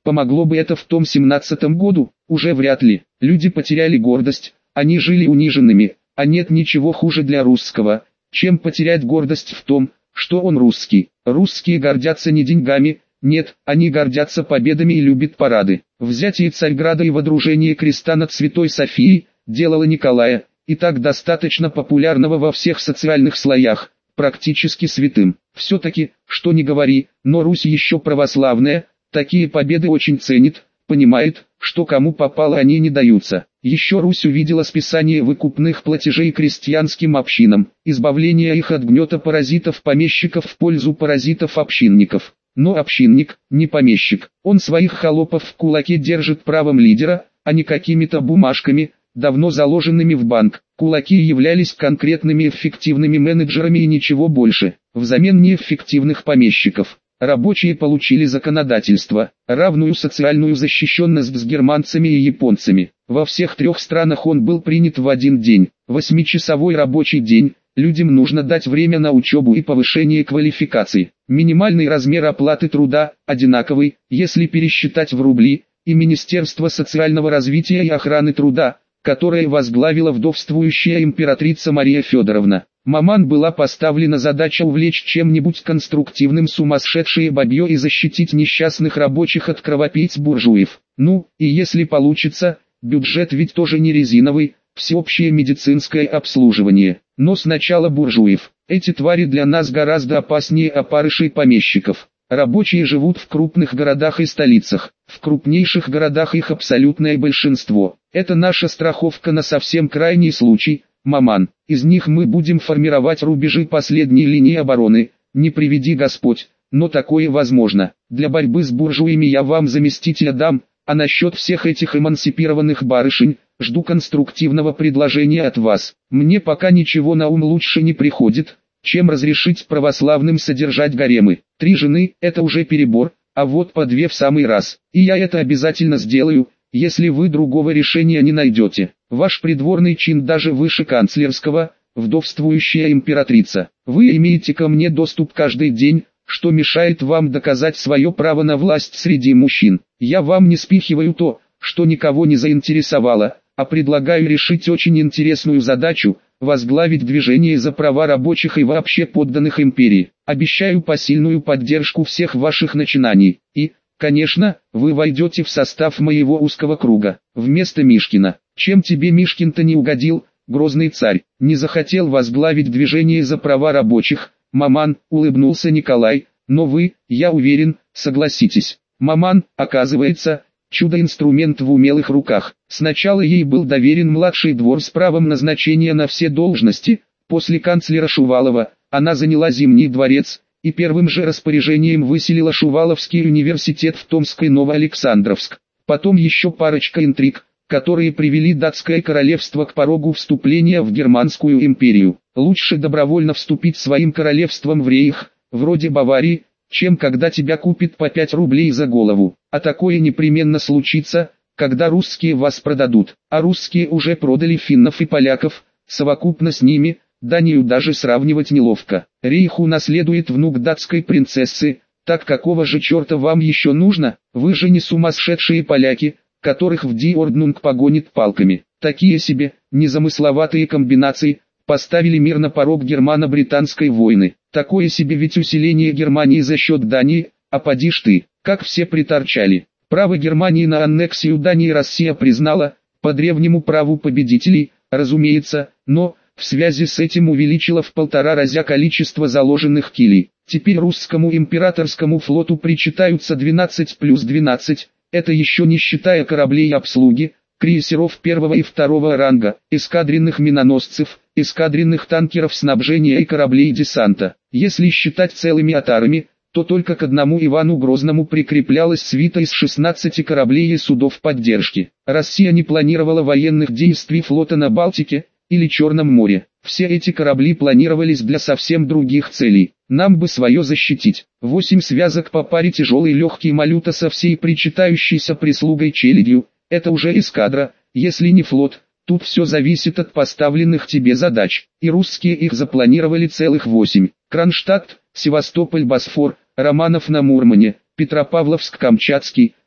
Помогло бы это в том семнадцатом году? Уже вряд ли. Люди потеряли гордость, они жили униженными, а нет ничего хуже для русского, чем потерять гордость в том, что он русский. Русские гордятся не деньгами, нет, они гордятся победами и любят парады. Взятие Царьграда и водружение креста над Святой Софией – делало Николая, и так достаточно популярного во всех социальных слоях, практически святым. Все-таки, что ни говори, но Русь еще православная, такие победы очень ценит, понимает, что кому попало они не даются. Еще Русь увидела списание выкупных платежей крестьянским общинам, избавление их от гнета паразитов-помещиков в пользу паразитов-общинников. Но общинник, не помещик, он своих холопов в кулаке держит правом лидера, а не какими-то бумажками, давно заложенными в банк. Кулаки являлись конкретными эффективными менеджерами и ничего больше. Взамен неэффективных помещиков, рабочие получили законодательство, равную социальную защищенность с германцами и японцами. Во всех трех странах он был принят в один день, восьмичасовой рабочий день. Людям нужно дать время на учебу и повышение квалификации. Минимальный размер оплаты труда, одинаковый, если пересчитать в рубли, и Министерство социального развития и охраны труда, которое возглавила вдовствующая императрица Мария Федоровна. Маман была поставлена задача увлечь чем-нибудь конструктивным сумасшедшее бабье и защитить несчастных рабочих от кровопийц-буржуев. Ну, и если получится, бюджет ведь тоже не резиновый, всеобщее медицинское обслуживание. Но сначала буржуев. Эти твари для нас гораздо опаснее опарышей помещиков. Рабочие живут в крупных городах и столицах. В крупнейших городах их абсолютное большинство. Это наша страховка на совсем крайний случай, маман. Из них мы будем формировать рубежи последней линии обороны. Не приведи Господь, но такое возможно. Для борьбы с буржуями я вам заместителя дам, а насчет всех этих эмансипированных барышень, жду конструктивного предложения от вас. Мне пока ничего на ум лучше не приходит, чем разрешить православным содержать гаремы. Три жены – это уже перебор, а вот по две в самый раз. И я это обязательно сделаю, если вы другого решения не найдете. Ваш придворный чин даже выше канцлерского, вдовствующая императрица. Вы имеете ко мне доступ каждый день, что мешает вам доказать свое право на власть среди мужчин. Я вам не спихиваю то, что никого не заинтересовало, а предлагаю решить очень интересную задачу – возглавить движение за права рабочих и вообще подданных империи. Обещаю посильную поддержку всех ваших начинаний. И, конечно, вы войдете в состав моего узкого круга. Вместо Мишкина. Чем тебе Мишкин-то не угодил, грозный царь? Не захотел возглавить движение за права рабочих? Маман, улыбнулся Николай, но вы, я уверен, согласитесь. Маман, оказывается, чудо-инструмент в умелых руках. Сначала ей был доверен младший двор с правом назначения на все должности. После канцлера Шувалова она заняла Зимний дворец и первым же распоряжением выселила Шуваловский университет в Томск и Новоалександровск. Потом еще парочка интриг, которые привели датское королевство к порогу вступления в Германскую империю. Лучше добровольно вступить своим королевством в рейх, вроде Баварии, чем когда тебя купит по пять рублей за голову. А такое непременно случится, когда русские вас продадут. А русские уже продали финнов и поляков, совокупно с ними, Данию даже сравнивать неловко. Рейх унаследует внук датской принцессы, так какого же черта вам еще нужно? Вы же не сумасшедшие поляки, которых в Ди-Орднунг погонит палками. Такие себе, незамысловатые комбинации, поставили мир на порог германо-британской войны. Такое себе ведь усиление Германии за счет Дании, а поди ж ты, как все приторчали. Право Германии на аннексию Дании Россия признала, по древнему праву победителей, разумеется, но, в связи с этим увеличила в полтора раза количество заложенных килей. Теперь русскому императорскому флоту причитаются двенадцать плюс двенадцать, это еще не считая кораблей обслуги, крейсеров первого и второго ранга, эскадренных миноносцев, эскадренных танкеров снабжения и кораблей десанта. Если считать целыми отарами, то только к одному Ивану Грозному прикреплялась свита из шестнадцати кораблей и судов поддержки. Россия не планировала военных действий флота на Балтике или Черном море. Все эти корабли планировались для совсем других целей. Нам бы свое защитить. Восемь связок по паре тяжелый легкий малюта со всей причитающейся прислугой челядью. Это уже эскадра, если не флот. Тут все зависит от поставленных тебе задач. И русские их запланировали целых восемь. Кронштадт, Севастополь, Босфор, Романов на Мурмане, Петропавловск-Камчатский,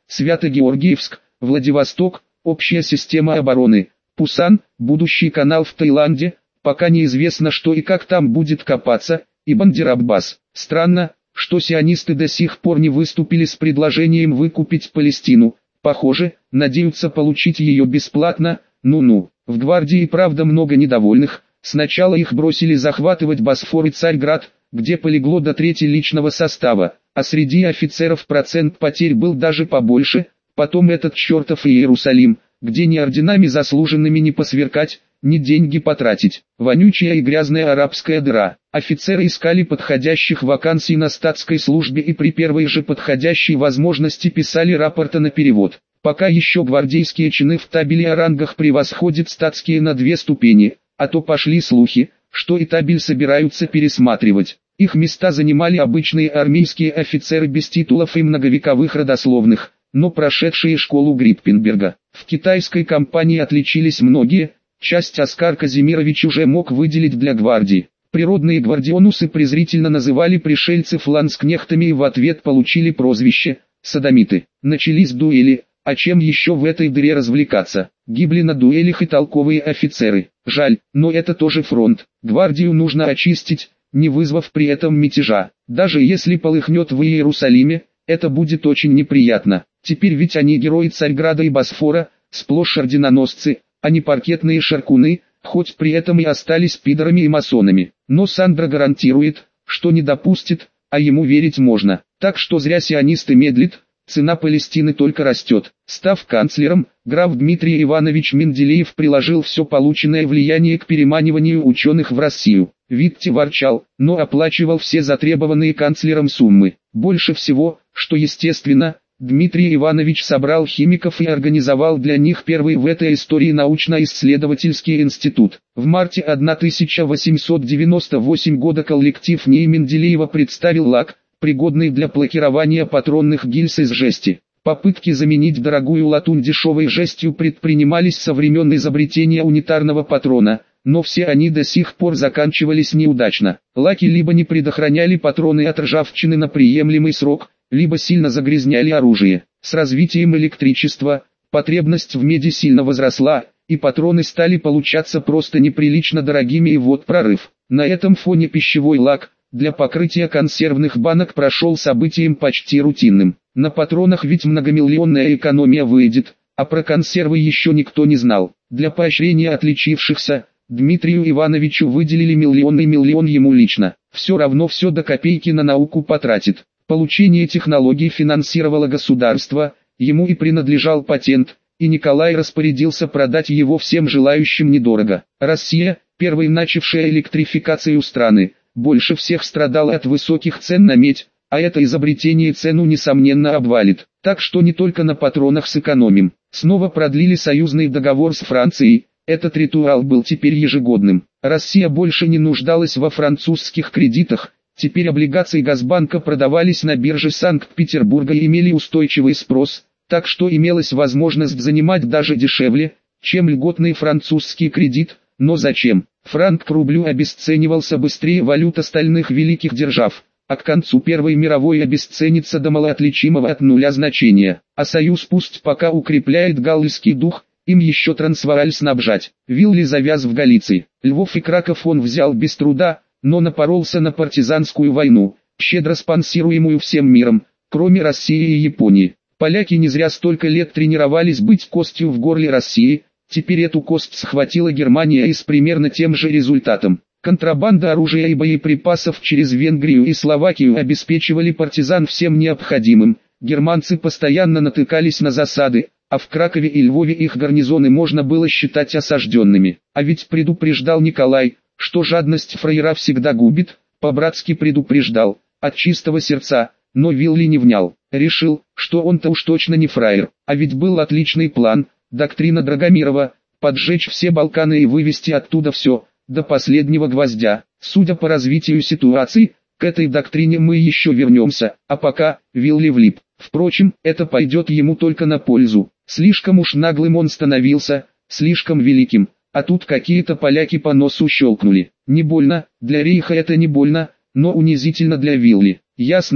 Свято-Георгиевск, Владивосток, общая система обороны, Пусан, будущий канал в Таиланде, пока неизвестно, что и как там будет копаться, и Бандер-Аббас. Странно, что сионисты до сих пор не выступили с предложением выкупить Палестину. Похоже, надеются получить ее бесплатно. Ну-ну, в гвардии правда много недовольных. Сначала их бросили захватывать Босфор и Царьград, где полегло до трети личного состава, а среди офицеров процент потерь был даже побольше. Потом этот чертов Иерусалим, где ни орденами заслуженными не посверкать, ни деньги потратить. Вонючая и грязная арабская дыра. Офицеры искали подходящих вакансий на статской службе и при первой же подходящей возможности писали рапорты на перевод. Пока еще гвардейские чины в табеле о рангах превосходят статские на две ступени, а то пошли слухи, что и табель собираются пересматривать. Их места занимали обычные армейские офицеры без титулов и многовековых родословных, но прошедшие школу Гриппенберга. В китайской компании отличились многие, часть Оскар Казимирович уже мог выделить для гвардии. Природные гвардионусы презрительно называли пришельцев ланскнехтами и в ответ получили прозвище «содомиты». Начались дуэли, а чем еще в этой дыре развлекаться? Гибли на дуэлях и толковые офицеры. Жаль, но это тоже фронт. Гвардию нужно очистить, не вызвав при этом мятежа. Даже если полыхнет в Иерусалиме, это будет очень неприятно. Теперь ведь они герои Царьграда и Босфора, сплошь орденоносцы, а не паркетные шаркуны, хоть при этом и остались пидорами и масонами. Но Сандра гарантирует, что не допустит, а ему верить можно. Так что зря сионисты медлят, цена Палестины только растет. Став канцлером, граф Дмитрий Иванович Менделеев приложил все полученное влияние к переманиванию ученых в Россию. Витте ворчал, но оплачивал все затребованные канцлером суммы. Больше всего, что естественно, Дмитрий Иванович собрал химиков и организовал для них первый в этой истории научно-исследовательский институт. В марте тысяча восемьсот девяносто восьмого года коллектив НИИ Менделеева представил лак, пригодный для плакирования патронных гильз из жести. Попытки заменить дорогую латунь дешевой жестью предпринимались со времен изобретения унитарного патрона, но все они до сих пор заканчивались неудачно. Лаки либо не предохраняли патроны от ржавчины на приемлемый срок, либо сильно загрязняли оружие. С развитием электричества, потребность в меди сильно возросла, и патроны стали получаться просто неприлично дорогими, и вот прорыв. На этом фоне пищевой лак для покрытия консервных банок прошел событием почти рутинным. На патронах ведь многомиллионная экономия выйдет, а про консервы еще никто не знал. Для поощрения отличившихся, Дмитрию Ивановичу выделили миллион и миллион ему лично. Все равно все до копейки на науку потратит. Получение технологий финансировало государство, ему и принадлежал патент, и Николай распорядился продать его всем желающим недорого. Россия, первой начавшая электрификацию страны, больше всех страдала от высоких цен на медь, а это изобретение цену несомненно обвалит. Так что не только на патронах сэкономим. Снова продлили союзный договор с Францией, этот ритуал был теперь ежегодным. Россия больше не нуждалась во французских кредитах. Теперь облигации Газбанка продавались на бирже Санкт-Петербурга и имели устойчивый спрос, так что имелась возможность занимать даже дешевле, чем льготный французский кредит. Но зачем? Франк к рублю обесценивался быстрее валют остальных великих держав, а к концу Первой мировой обесценится до малоотличимого от нуля значения. А союз пусть пока укрепляет галлийский дух, им еще Трансвааль снабжать. Вилли завяз в Галиции. Львов и Краков он взял без труда, но напоролся на партизанскую войну, щедро спонсируемую всем миром, кроме России и Японии. Поляки не зря столько лет тренировались быть костью в горле России, теперь эту кость схватила Германия и с примерно тем же результатом. Контрабанда оружия и боеприпасов через Венгрию и Словакию обеспечивали партизан всем необходимым, германцы постоянно натыкались на засады, а в Кракове и Львове их гарнизоны можно было считать осажденными. А ведь предупреждал Николай, что жадность фраера всегда губит, по-братски предупреждал, от чистого сердца, но Вилли не внял. Решил, что он-то уж точно не фраер, а ведь был отличный план, доктрина Драгомирова, поджечь все Балканы и вывести оттуда все, до последнего гвоздя. Судя по развитию ситуации, к этой доктрине мы еще вернемся, а пока, Вилли влип. Впрочем, это пойдет ему только на пользу. Слишком уж наглым он становился, слишком великим. А тут какие-то поляки по носу щелкнули. Не больно, для Рейха это не больно, но унизительно для Вилли. Ясно,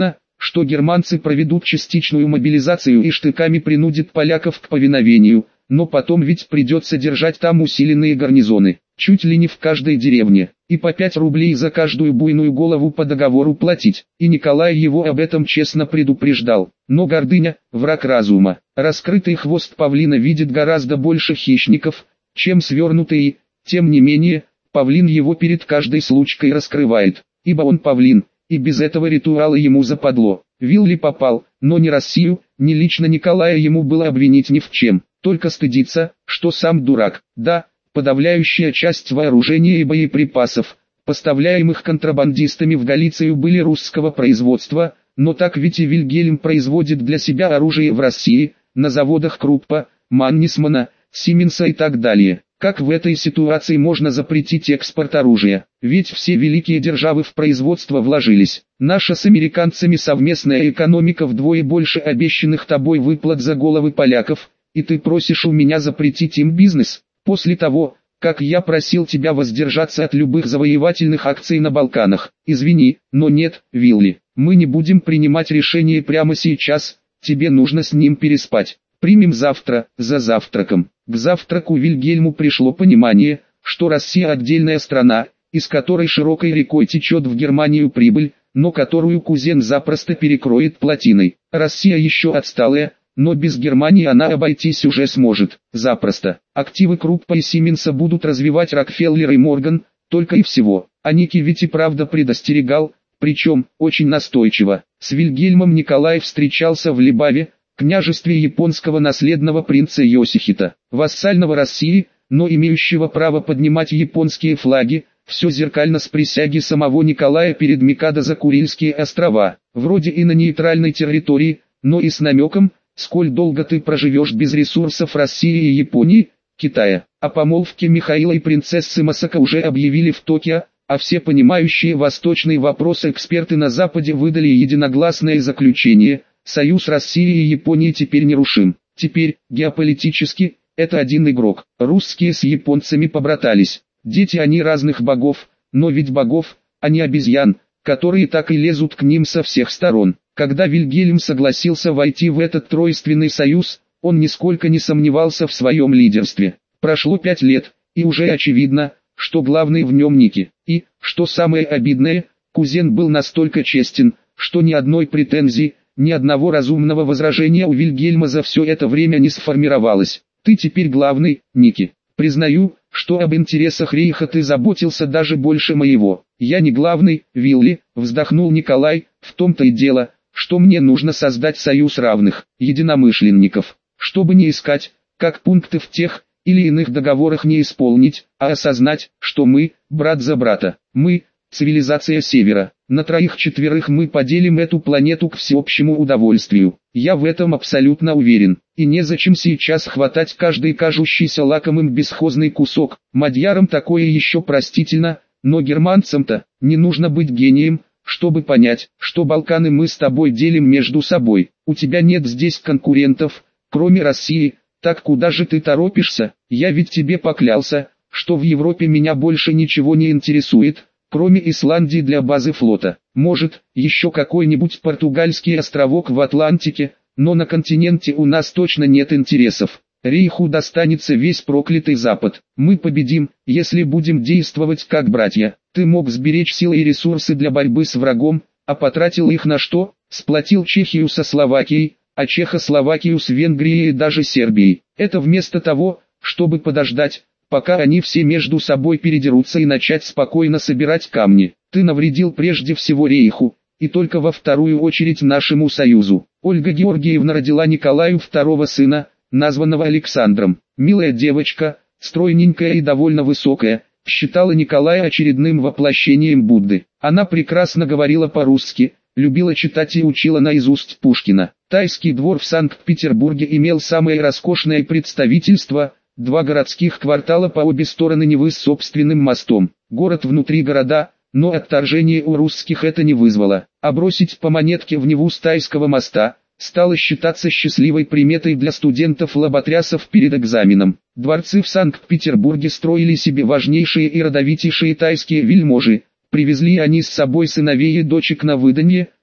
что германцы проведут частичную мобилизацию и штыками принудят поляков к повиновению, но потом ведь придется держать там усиленные гарнизоны, чуть ли не в каждой деревне, и по пять рублей за каждую буйную голову по договору платить, и Николай его об этом честно предупреждал. Но гордыня – враг разума. Раскрытый хвост павлина видит гораздо больше хищников, чем свернутый, тем не менее, павлин его перед каждой случкой раскрывает, ибо он павлин, и без этого ритуала ему западло. Вилли попал, но ни Россию, ни лично Николая ему было обвинить ни в чем, только стыдиться, что сам дурак. Да, подавляющая часть вооружения и боеприпасов, поставляемых контрабандистами в Галицию, были русского производства, но так ведь и Вильгельм производит для себя оружие в России, на заводах Круппа, Маннисмана, Сименса и так далее. Как в этой ситуации можно запретить экспорт оружия? Ведь все великие державы в производство вложились. Наша с американцами совместная экономика вдвое больше обещанных тобой выплат за головы поляков, и ты просишь у меня запретить им бизнес? После того, как я просил тебя воздержаться от любых завоевательных акций на Балканах. Извини, но нет, Вилли, мы не будем принимать решение прямо сейчас, тебе нужно с ним переспать. Примем завтра, за завтраком. К завтраку Вильгельму пришло понимание, что Россия отдельная страна, из которой широкой рекой течет в Германию прибыль, но которую кузен запросто перекроет плотиной. Россия еще отсталая, но без Германии она обойтись уже сможет, запросто. Активы Круппа и Сименса будут развивать Рокфеллер и Морган, только и всего. А Ники ведь и правда предостерегал, причем, очень настойчиво. С Вильгельмом Николай встречался в Либаве, княжестве японского наследного принца Йосихита, вассального России, но имеющего право поднимать японские флаги, все зеркально с присяги самого Николая перед Микадо за Курильские острова, вроде и на нейтральной территории, но и с намеком, сколь долго ты проживешь без ресурсов России и Японии, Китая. О помолвке Михаила и принцессы Масака уже объявили в Токио, а все понимающие восточный вопрос эксперты на Западе выдали единогласное заключение: союз России и Японии теперь нерушим. Теперь, геополитически, это один игрок. Русские с японцами побратались. Дети они разных богов, но ведь богов, а не обезьян, которые так и лезут к ним со всех сторон. Когда Вильгельм согласился войти в этот тройственный союз, он нисколько не сомневался в своем лидерстве. Прошло пять лет, и уже очевидно, что главный в нем Ники. И, что самое обидное, кузен был настолько честен, что ни одной претензии, ни одного разумного возражения у Вильгельма за все это время не сформировалось. Ты теперь главный, Ники. Признаю, что об интересах рейха ты заботился даже больше моего. Я не главный, Вилли, вздохнул Николай, в том-то и дело, что мне нужно создать союз равных, единомышленников, чтобы не искать, как пункты в тех или иных договорах не исполнить, а осознать, что мы, брат за брата, мы, цивилизация Севера, на троих-четверых мы поделим эту планету к всеобщему удовольствию. Я в этом абсолютно уверен, и незачем сейчас хватать каждый кажущийся лакомым бесхозный кусок. Мадьярам такое еще простительно, но германцам-то не нужно быть гением, чтобы понять, что Балканы мы с тобой делим между собой. У тебя нет здесь конкурентов, кроме России, так куда же ты торопишься? Я ведь тебе поклялся, что в Европе меня больше ничего не интересует, кроме Исландии для базы флота. Может, еще какой-нибудь португальский островок в Атлантике, но на континенте у нас точно нет интересов. Рейху достанется весь проклятый Запад. Мы победим, если будем действовать как братья. Ты мог сберечь силы и ресурсы для борьбы с врагом, а потратил их на что? Сплотил Чехию со Словакией, а Чехословакию с Венгрией и даже Сербией. Это вместо того, чтобы подождать, пока они все между собой передерутся, и начать спокойно собирать камни. Ты навредил прежде всего рейху, и только во вторую очередь нашему союзу. Ольга Георгиевна родила Николаю второго сына, названного Александром. Милая девочка, стройненькая и довольно высокая, считала Николая очередным воплощением Будды. Она прекрасно говорила по-русски, любила читать и учила наизусть Пушкина. Тайский двор в Санкт-Петербурге имел самое роскошное представительство, два городских квартала по обе стороны Невы с собственным мостом. Город внутри города, но отторжение у русских это не вызвало. А бросить по монетке в Неву с Тайского моста стало считаться счастливой приметой для студентов-лоботрясов перед экзаменом. Дворцы в Санкт-Петербурге строили себе важнейшие и родовитейшие тайские вельможи. Привезли они с собой сыновей и дочек на выданье,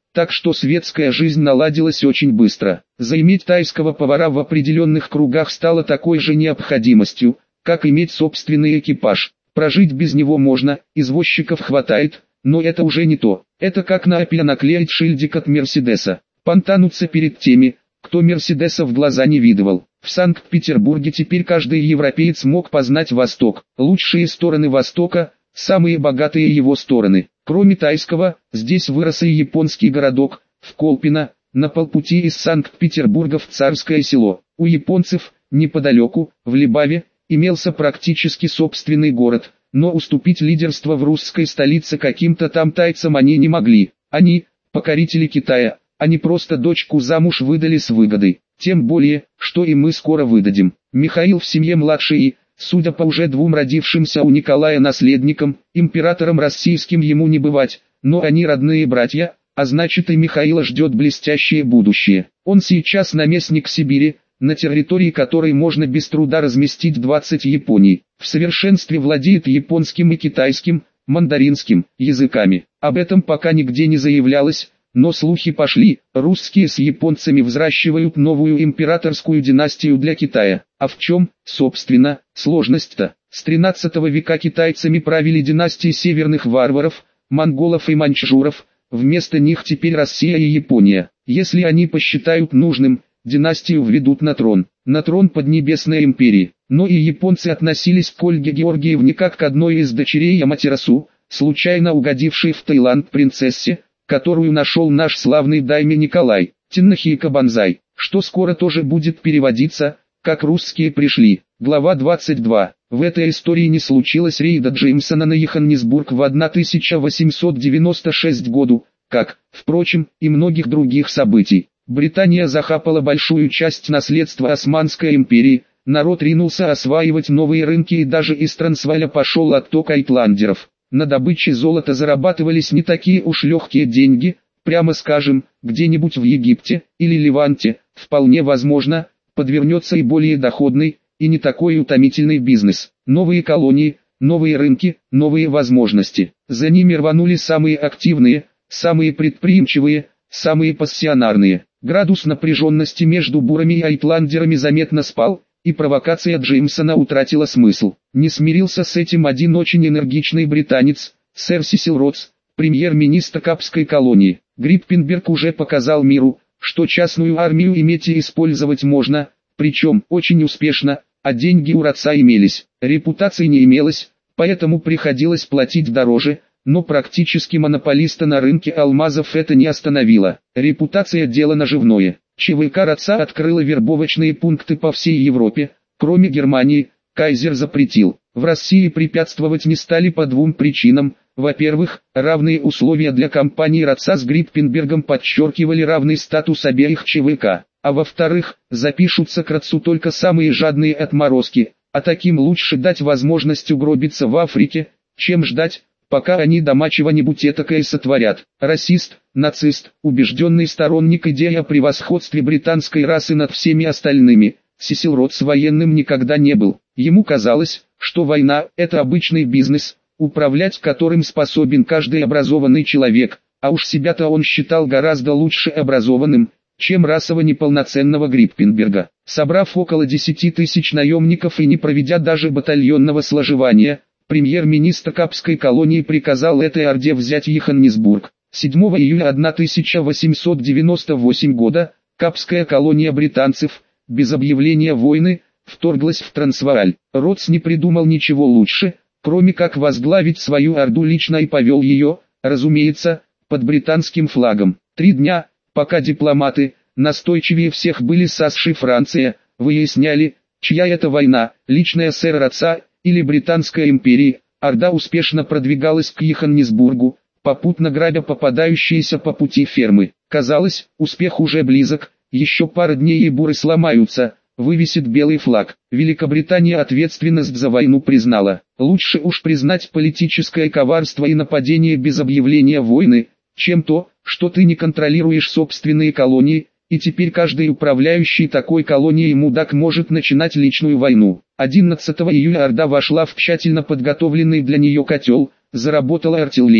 так что светская жизнь наладилась очень быстро. Заиметь тайского повара в определенных кругах стало такой же необходимостью, как иметь собственный экипаж. Прожить без него можно, извозчиков хватает, но это уже не то. Это как на Опеля наклеить шильдик от Мерседеса. Понтануться перед теми, кто Мерседеса в глаза не видывал. В Санкт-Петербурге теперь каждый европеец мог познать Восток, лучшие стороны Востока, самые богатые его стороны. Кроме тайского, здесь вырос и японский городок, в Колпино, на полпути из Санкт-Петербурга в Царское село. У японцев, неподалеку, в Либаве, имелся практически собственный город, но уступить лидерство в русской столице каким-то там тайцам они не могли. Они, покорители Китая, они просто дочку замуж выдали с выгодой. Тем более, что и мы скоро выдадим. Михаил в семье младший и, судя по уже двум родившимся у Николая наследникам, императором российским ему не бывать, но они родные братья, а значит и Михаила ждет блестящее будущее. Он сейчас наместник Сибири, на территории которой можно без труда разместить двадцать Японий. В совершенстве владеет японским и китайским, мандаринским языками. Об этом пока нигде не заявлялось, но слухи пошли, русские с японцами взращивают новую императорскую династию для Китая. А в чем, собственно, сложность-то? С тринадцатого века китайцами правили династии северных варваров, монголов и маньчжуров, вместо них теперь Россия и Япония. Если они посчитают нужным, династию введут на трон, на трон Поднебесной империи. Но и японцы относились к Ольге Георгиевне как к одной из дочерей Аматерасу, случайно угодившей в Таиланд принцессе, которую нашел наш славный дайме Николай, Тиннахийка Банзай, что скоро тоже будет переводиться, как русские пришли. Глава двадцать два. В этой истории не случилось рейда Джеймсона на Йоханнесбург в тысяча восемьсот девяносто шестом году, как, впрочем, и многих других событий. Британия захапала большую часть наследства Османской империи, народ ринулся осваивать новые рынки и даже из Трансвааля пошел отток айтландеров. На добыче золота зарабатывались не такие уж легкие деньги, прямо скажем, где-нибудь в Египте или Ливанте, вполне возможно, подвернется и более доходный, и не такой утомительный бизнес. Новые колонии, новые рынки, новые возможности. За ними рванули самые активные, самые предприимчивые, самые пассионарные. Градус напряженности между бурами и айтландерами заметно спал, и провокация Джеймсона утратила смысл. Не смирился с этим один очень энергичный британец, сэр Сесил Ротс, премьер-министр Капской колонии. Гриппенберг уже показал миру, что частную армию иметь и использовать можно, причем очень успешно, а деньги у Ротса имелись. Репутации не имелось, поэтому приходилось платить дороже, но практически монополиста на рынке алмазов это не остановило. Репутация – дело наживное. ЧВК Ротса открыла вербовочные пункты по всей Европе, кроме Германии. Кайзер запретил. В России препятствовать не стали по двум причинам. Во-первых, равные условия для компании Ротса с Гриппенбергом подчеркивали равный статус обеих ЧВК. А во-вторых, запишутся к Ротсу только самые жадные отморозки, а таким лучше дать возможность угробиться в Африке, чем ждать, пока они дома чего-нибудь этакое сотворят. Расист, нацист, убежденный сторонник идеи о превосходстве британской расы над всеми остальными, Сесил Ротс военным никогда не был. Ему казалось, что война – это обычный бизнес, управлять которым способен каждый образованный человек, а уж себя-то он считал гораздо лучше образованным, чем расово неполноценного Гриппенберга. Собрав около десяти тысяч наемников и не проведя даже батальонного сложевания, премьер-министр Капской колонии приказал этой орде взять Йоханнесбург. седьмого июля тысяча восемьсот девяносто восьмого года, Капская колония британцев, без объявления войны, вторглась в Трансвааль. Ротс не придумал ничего лучше, кроме как возглавить свою орду лично и повел ее, разумеется, под британским флагом. Три дня, пока дипломаты, настойчивее всех были САСШ и Франция, выясняли, чья это война, личная сэра Ротса или Британской империи, орда успешно продвигалась к Йоханнесбургу, попутно грабя попадающиеся по пути фермы. Казалось, успех уже близок, еще пара дней и буры сломаются, вывесит белый флаг. Великобритания ответственность за войну признала. Лучше уж признать политическое коварство и нападение без объявления войны, чем то, что ты не контролируешь собственные колонии, и теперь каждый управляющий такой колонией мудак может начинать личную войну. одиннадцатого июля орда вошла в тщательно подготовленный для нее котел, заработала артиллерия,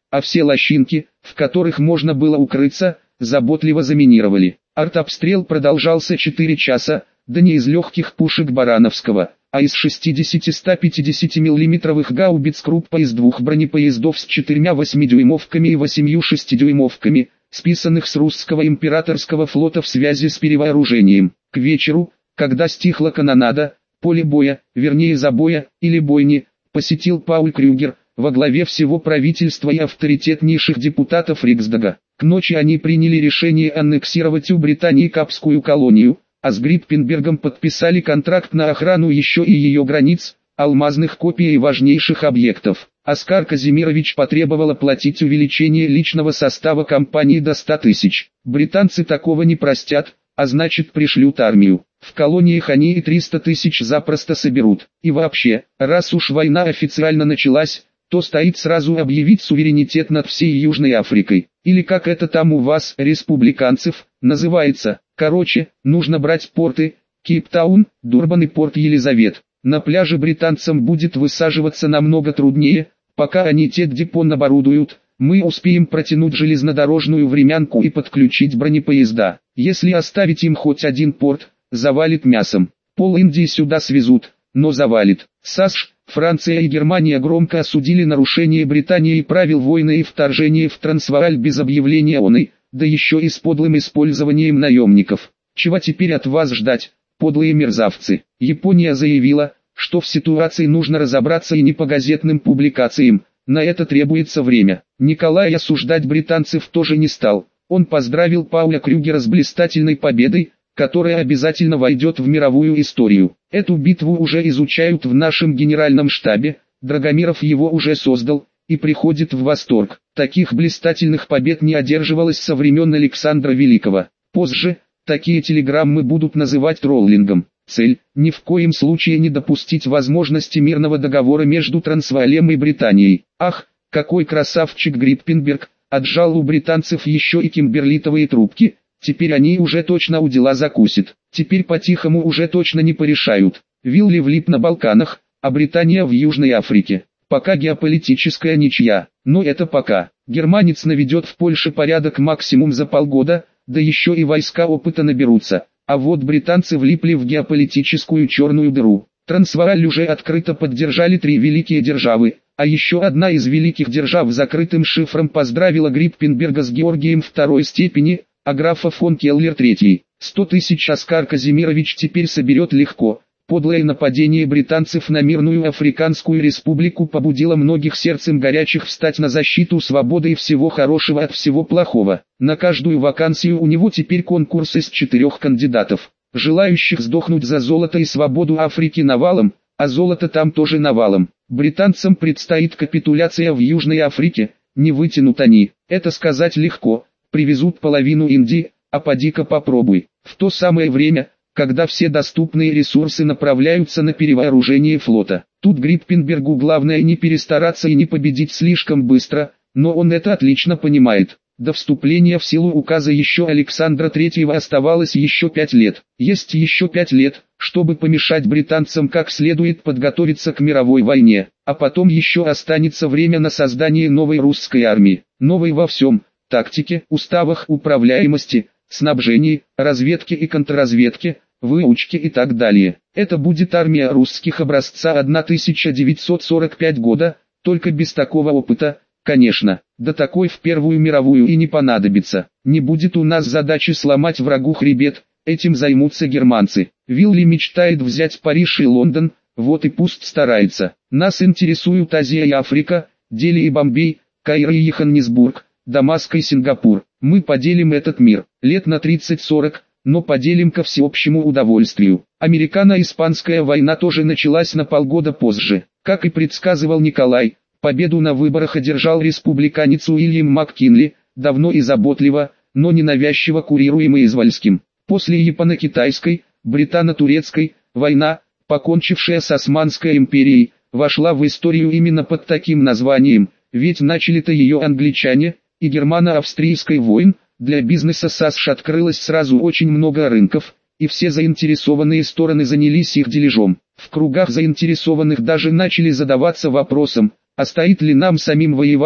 а все лощинки, в которых можно было укрыться, заботливо заминировали. Артобстрел продолжался четыре часа, да не из легких пушек Барановского, а из шестидесяти-ста пятидесяти миллиметровых гаубиц Круппа из двух бронепоездов с четырьмя восьмидюймовками и восемью шестидюймовками, списанных с русского императорского флота в связи с перевооружением. К вечеру, когда стихла канонада, поле боя, вернее забоя, или бойни, посетил Пауль Крюгер, во главе всего правительства и авторитетнейших депутатов Риксдага. К ночи они приняли решение аннексировать у Британии Капскую колонию, а с Гриппенбергом подписали контракт на охрану еще и ее границ, алмазных копий и важнейших объектов. Оскар Казимирович потребовал оплатить увеличение личного состава компании до ста тысяч. Британцы такого не простят, а значит пришлют армию. В колониях они и триста тысяч запросто соберут. И вообще, раз уж война официально началась, то стоит сразу объявить суверенитет над всей Южной Африкой. Или как это там у вас, республиканцев, называется. Короче, нужно брать порты, Кейптаун, Дурбан и порт Елизавет. На пляже британцам будет высаживаться намного труднее, пока они те депо оборудуют, мы успеем протянуть железнодорожную времянку и подключить бронепоезда. Если оставить им хоть один порт, завалит мясом. Пол Индии сюда свезут, но завалит. САСШ, Франция и Германия громко осудили нарушение Британии правил войны и вторжение в Трансвааль без объявления оной, да еще и с подлым использованием наемников. Чего теперь от вас ждать, подлые мерзавцы? Япония заявила, что в ситуации нужно разобраться и не по газетным публикациям, на это требуется время. Николай осуждать британцев тоже не стал. Он поздравил Пауля Крюгера с блистательной победой, которая обязательно войдет в мировую историю. Эту битву уже изучают в нашем генеральном штабе, Драгомиров его уже создал, и приходит в восторг. Таких блистательных побед не одерживалось со времен Александра Великого. Позже, такие телеграммы будут называть троллингом. Цель – ни в коем случае не допустить возможности мирного договора между Трансваалем и Британией. Ах, какой красавчик Гриппенберг, отжал у британцев еще и кимберлитовые трубки. Теперь они уже точно у дела закусят. Теперь по-тихому уже точно не порешают. Вилли влип на Балканах, а Британия в Южной Африке. Пока геополитическая ничья. Но это пока. Германец наведет в Польше порядок максимум за полгода, да еще и войска опыта наберутся. А вот британцы влипли в геополитическую черную дыру. Трансвааль уже открыто поддержали три великие державы, а еще одна из великих держав закрытым шифром поздравила Гриппенберга с Георгием второй степени, а графа фон Келлер третий. Сто тысяч Оскар Казимирович теперь соберет легко. Подлое нападение британцев на мирную Африканскую республику побудило многих сердцем горячих встать на защиту свободы и всего хорошего от всего плохого. На каждую вакансию у него теперь конкурс из четырех кандидатов, желающих сдохнуть за золото и свободу Африки навалом, а золото там тоже навалом. Британцам предстоит капитуляция в Южной Африке, не вытянут они, это сказать легко, привезут половину Индии, а поди-ка попробуй. В то самое время, когда все доступные ресурсы направляются на перевооружение флота. Тут Гриппенбергу главное не перестараться и не победить слишком быстро, но он это отлично понимает. До вступления в силу указа еще Александра третьего оставалось еще пять лет. Есть еще пять лет, чтобы помешать британцам как следует подготовиться к мировой войне, а потом еще останется время на создание новой русской армии. Новой во всем: тактике, уставах, управляемости, снабжении, разведке и контрразведке, выучке и так далее. Это будет армия русских образца тысяча девятьсот сорок пятого года, только без такого опыта, конечно. Да такой в Первую мировую и не понадобится. Не будет у нас задачи сломать врагу хребет, этим займутся германцы. Вилли мечтает взять Париж и Лондон, вот и пусть старается. Нас интересуют Азия и Африка, Дели и Бомбей, Каир и Йоханнесбург, Дамаск и Сингапур. Мы поделим этот мир, лет на тридцать-сорок, но поделим ко всеобщему удовольствию. Американо-испанская война тоже началась на полгода позже. Как и предсказывал Николай, победу на выборах одержал республиканец Уильям МакКинли, давно и заботливо, но ненавязчиво курируемый Извальским. После Японо-Китайской, Британо-Турецкой, война, покончившая с Османской империей, вошла в историю именно под таким названием, ведь начали-то ее англичане, и германо-австрийской войн. Для бизнеса САСШ открылось сразу очень много рынков, и все заинтересованные стороны занялись их дележом. В кругах заинтересованных даже начали задаваться вопросом, а стоит ли нам самим воевать,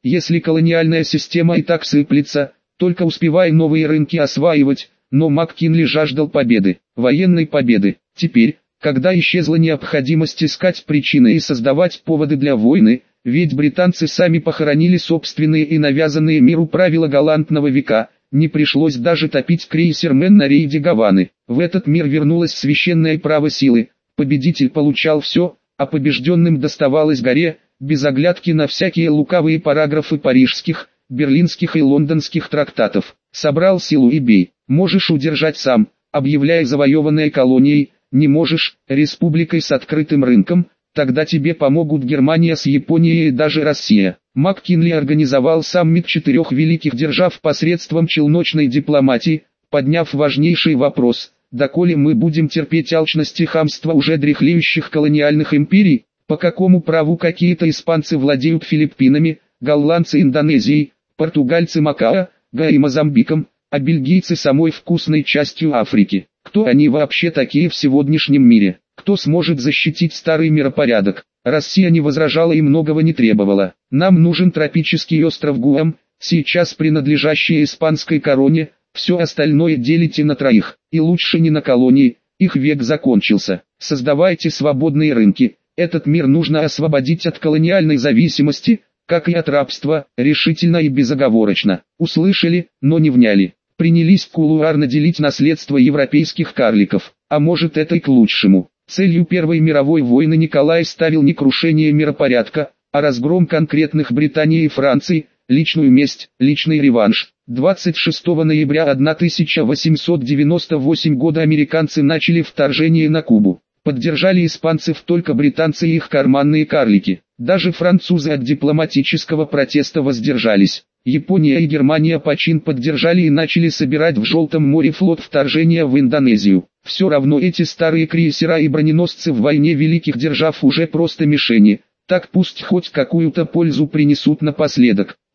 если колониальная система и так сыплется, только успевай новые рынки осваивать, но МакКинли жаждал победы, военной победы. Теперь, когда исчезла необходимость искать причины и создавать поводы для войны, ведь британцы сами похоронили собственные и навязанные миру правила галантного века, не пришлось даже топить крейсер Мэн на рейде Гаваны. В этот мир вернулось священное право силы, победитель получал все, а побежденным доставалось горе, без оглядки на всякие лукавые параграфы парижских, берлинских и лондонских трактатов. Собрал силу и бей, можешь удержать сам, объявляя завоеванной колонией, не можешь, республикой с открытым рынком, тогда тебе помогут Германия с Японией и даже Россия. МакКинли организовал саммит четырех великих держав посредством челночной дипломатии, подняв важнейший вопрос: доколе мы будем терпеть алчность и хамство уже дряхлеющих колониальных империй, по какому праву какие-то испанцы владеют Филиппинами, голландцы Индонезией, португальцы Макао, Га и Мозамбиком, а бельгийцы самой вкусной частью Африки. Кто они вообще такие в сегодняшнем мире? Кто сможет защитить старый миропорядок? Россия не возражала и многого не требовала. Нам нужен тропический остров Гуам, сейчас принадлежащий испанской короне, все остальное делите на троих, и лучше не на колонии, их век закончился. Создавайте свободные рынки, этот мир нужно освободить от колониальной зависимости, как и от рабства, решительно и безоговорочно. Услышали, но не вняли. Принялись кулуарно делить наследство европейских карликов, а может это и к лучшему. Целью Первой мировой войны Николай ставил не крушение миропорядка, а разгром конкретных Британии и Франции, личную месть, личный реванш. двадцать шестого ноября тысяча восемьсот девяносто восьмого года американцы начали вторжение на Кубу. Поддержали испанцев только британцы и их карманные карлики. Даже французы от дипломатического протеста воздержались. Япония и Германия почин поддержали и начали собирать в Желтом море флот вторжения в Индонезию. Все равно эти старые крейсера и броненосцы в войне великих держав уже просто мишени, так пусть хоть какую-то пользу принесут напоследок.